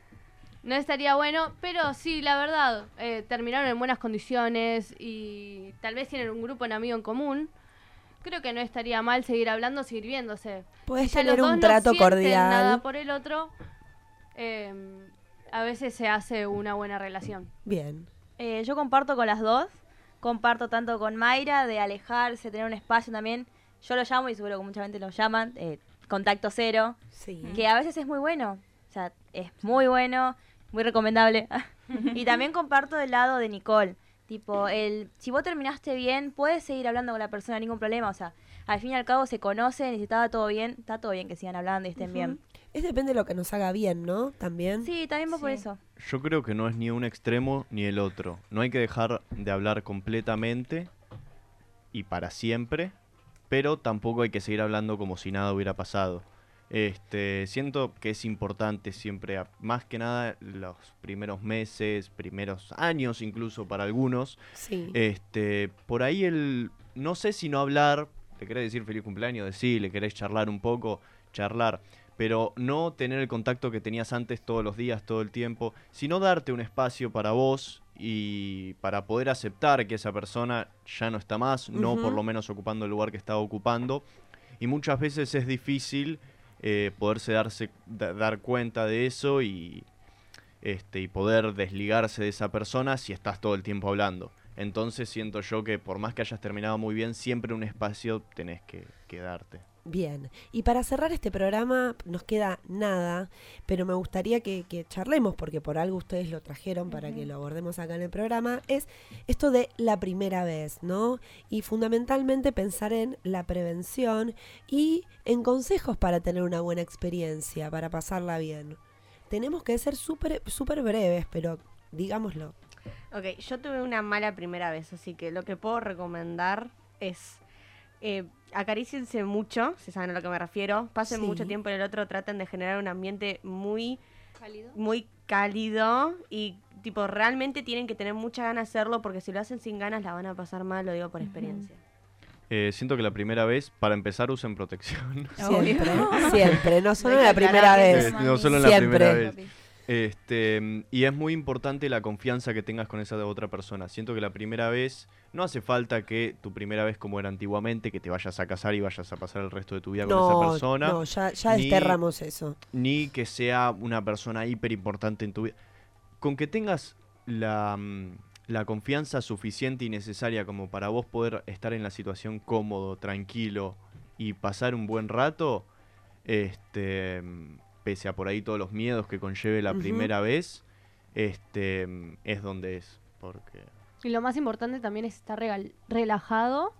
No estaría bueno, pero sí, la verdad, eh, terminaron en buenas condiciones y tal vez tienen un grupo en amigo en común. Creo que no estaría mal seguir hablando, seguir viéndose. Puedes Si ya tener los un dos trato no sienten cordial. nada por el otro, eh, a veces se hace una buena relación. Bien. Eh, yo comparto con las dos. Comparto tanto con Mayra de alejarse, tener un espacio también. Yo lo llamo y seguro que mucha gente lo llaman. Eh, contacto cero. Sí. Que a veces es muy bueno. O sea, es muy bueno, muy recomendable. Y también comparto del lado de Nicole. Tipo, el si vos terminaste bien, puedes seguir hablando con la persona, ningún problema. O sea, al fin y al cabo se conocen y si estaba todo bien, está todo bien que sigan hablando y estén Ujú. bien. Es depende de lo que nos haga bien, ¿no? También. Sí, también va por eso. Yo creo que no es ni un extremo ni el otro. No hay que dejar de hablar completamente y para siempre, pero tampoco hay que seguir hablando como si nada hubiera pasado. Este, siento que es importante siempre, a- más que nada los primeros meses, primeros años incluso para algunos. Sí. Este, por ahí el, no sé si no hablar, te querés decir feliz cumpleaños, decirle, querés charlar un poco, charlar, pero no tener el contacto que tenías antes todos los días, todo el tiempo, sino darte un espacio para vos y para poder aceptar que esa persona ya no está más, no Ujú. por lo menos ocupando el lugar que estaba ocupando. Y muchas veces es difícil eh, poderse darse, da- dar cuenta de eso y, este, y poder desligarse de esa persona si estás todo el tiempo hablando. Entonces siento yo que por más que hayas terminado muy bien, siempre un espacio tenés que, que darte. Bien, y para cerrar este programa nos queda nada, pero me gustaría que, que charlemos, porque por algo ustedes lo trajeron para que lo abordemos acá en el programa, es esto de la primera vez, ¿no? Y fundamentalmente pensar en la prevención y en consejos para tener una buena experiencia, para pasarla bien. Tenemos que ser súper súper breves, pero digámoslo. Ok, yo tuve una mala primera vez, así que lo que puedo recomendar es eh, acaríciense mucho, si saben a lo que me refiero, pasen Sí. mucho tiempo en el otro, traten de generar un ambiente muy ¿Cálido? muy cálido y tipo realmente tienen que tener mucha ganas de hacerlo porque si lo hacen sin ganas la van a pasar mal, lo digo por experiencia. Eh, siento que la primera vez, para empezar, usen protección. Siempre, siempre, no solo Hay en que la primera aclarar que vez. Eh, no solo en la Siempre. primera vez. Este, y es muy importante la confianza que tengas con esa otra persona. Siento que la primera vez, no hace falta que tu primera vez como era antiguamente, que te vayas a casar y vayas a pasar el resto de tu vida con esa No, persona. no, ya, ya ni- desterramos eso. Ni que sea una persona hiper importante en tu vida. Con que tengas la, mm, la confianza suficiente y necesaria como para vos poder estar en la situación cómodo, tranquilo y pasar un buen rato, este, mm, pese a por ahí todos los miedos que conlleve la Ujú. primera vez, este, mm, es donde es. Porque Y lo más importante también es estar regal- relajado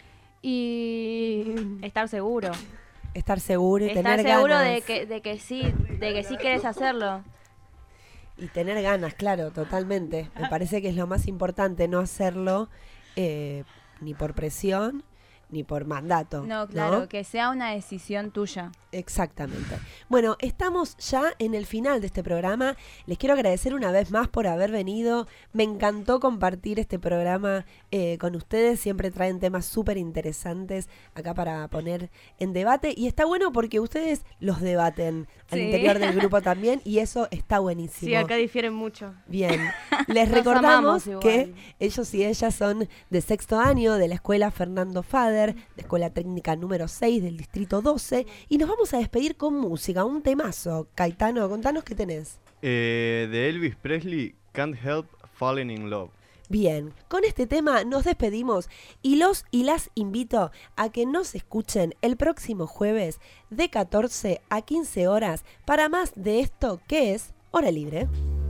y estar seguro. Estar seguro y Estar tener seguro ganas. de que, de que sí, de que sí quieres hacerlo. Y tener ganas, claro, totalmente. Me parece que es lo más importante, no hacerlo eh, ni por presión, ni por mandato. No, claro, ¿no? que sea una decisión tuya. Exactamente. Bueno, estamos ya en el final de este programa. Les quiero agradecer una vez más por haber venido. Me encantó compartir este programa eh, con ustedes. Siempre traen temas súper interesantes acá para poner en debate. Y está bueno porque ustedes los debaten al Sí. interior del grupo también. Y eso está buenísimo. Sí, acá difieren mucho. Bien. Les Nos recordamos amamos igual. que ellos y ellas son de sexto año de la escuela Fernando Fader, de Escuela Técnica número seis del Distrito doce. Y nos vamos a despedir con música, un temazo. Caetano, contanos qué tenés. Eh, de Elvis Presley, Can't Help Falling in Love. Bien, con este tema nos despedimos y los y las invito a que nos escuchen el próximo jueves de catorce a quince horas para más de esto que es Hora Libre.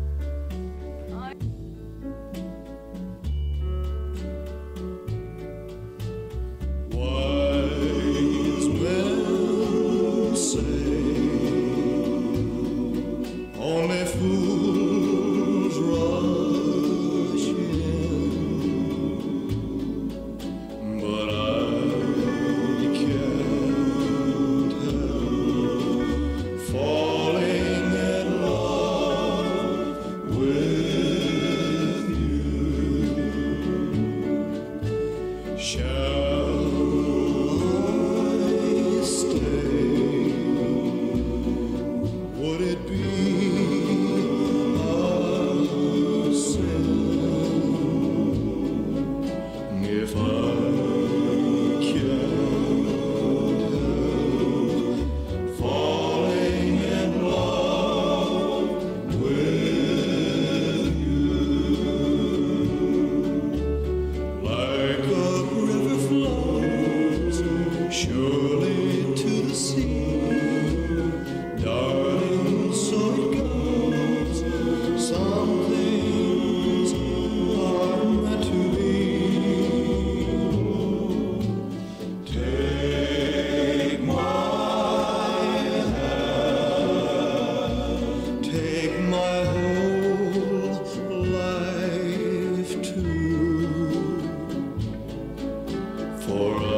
Wise men say only fools rush in, but I can't help falling in love with you. Shall would it be a sin if I can't help falling in love with you? Like a river flows surely to the sea, darling, so it goes. Some things are meant to be. Take my hand, take my whole life too, for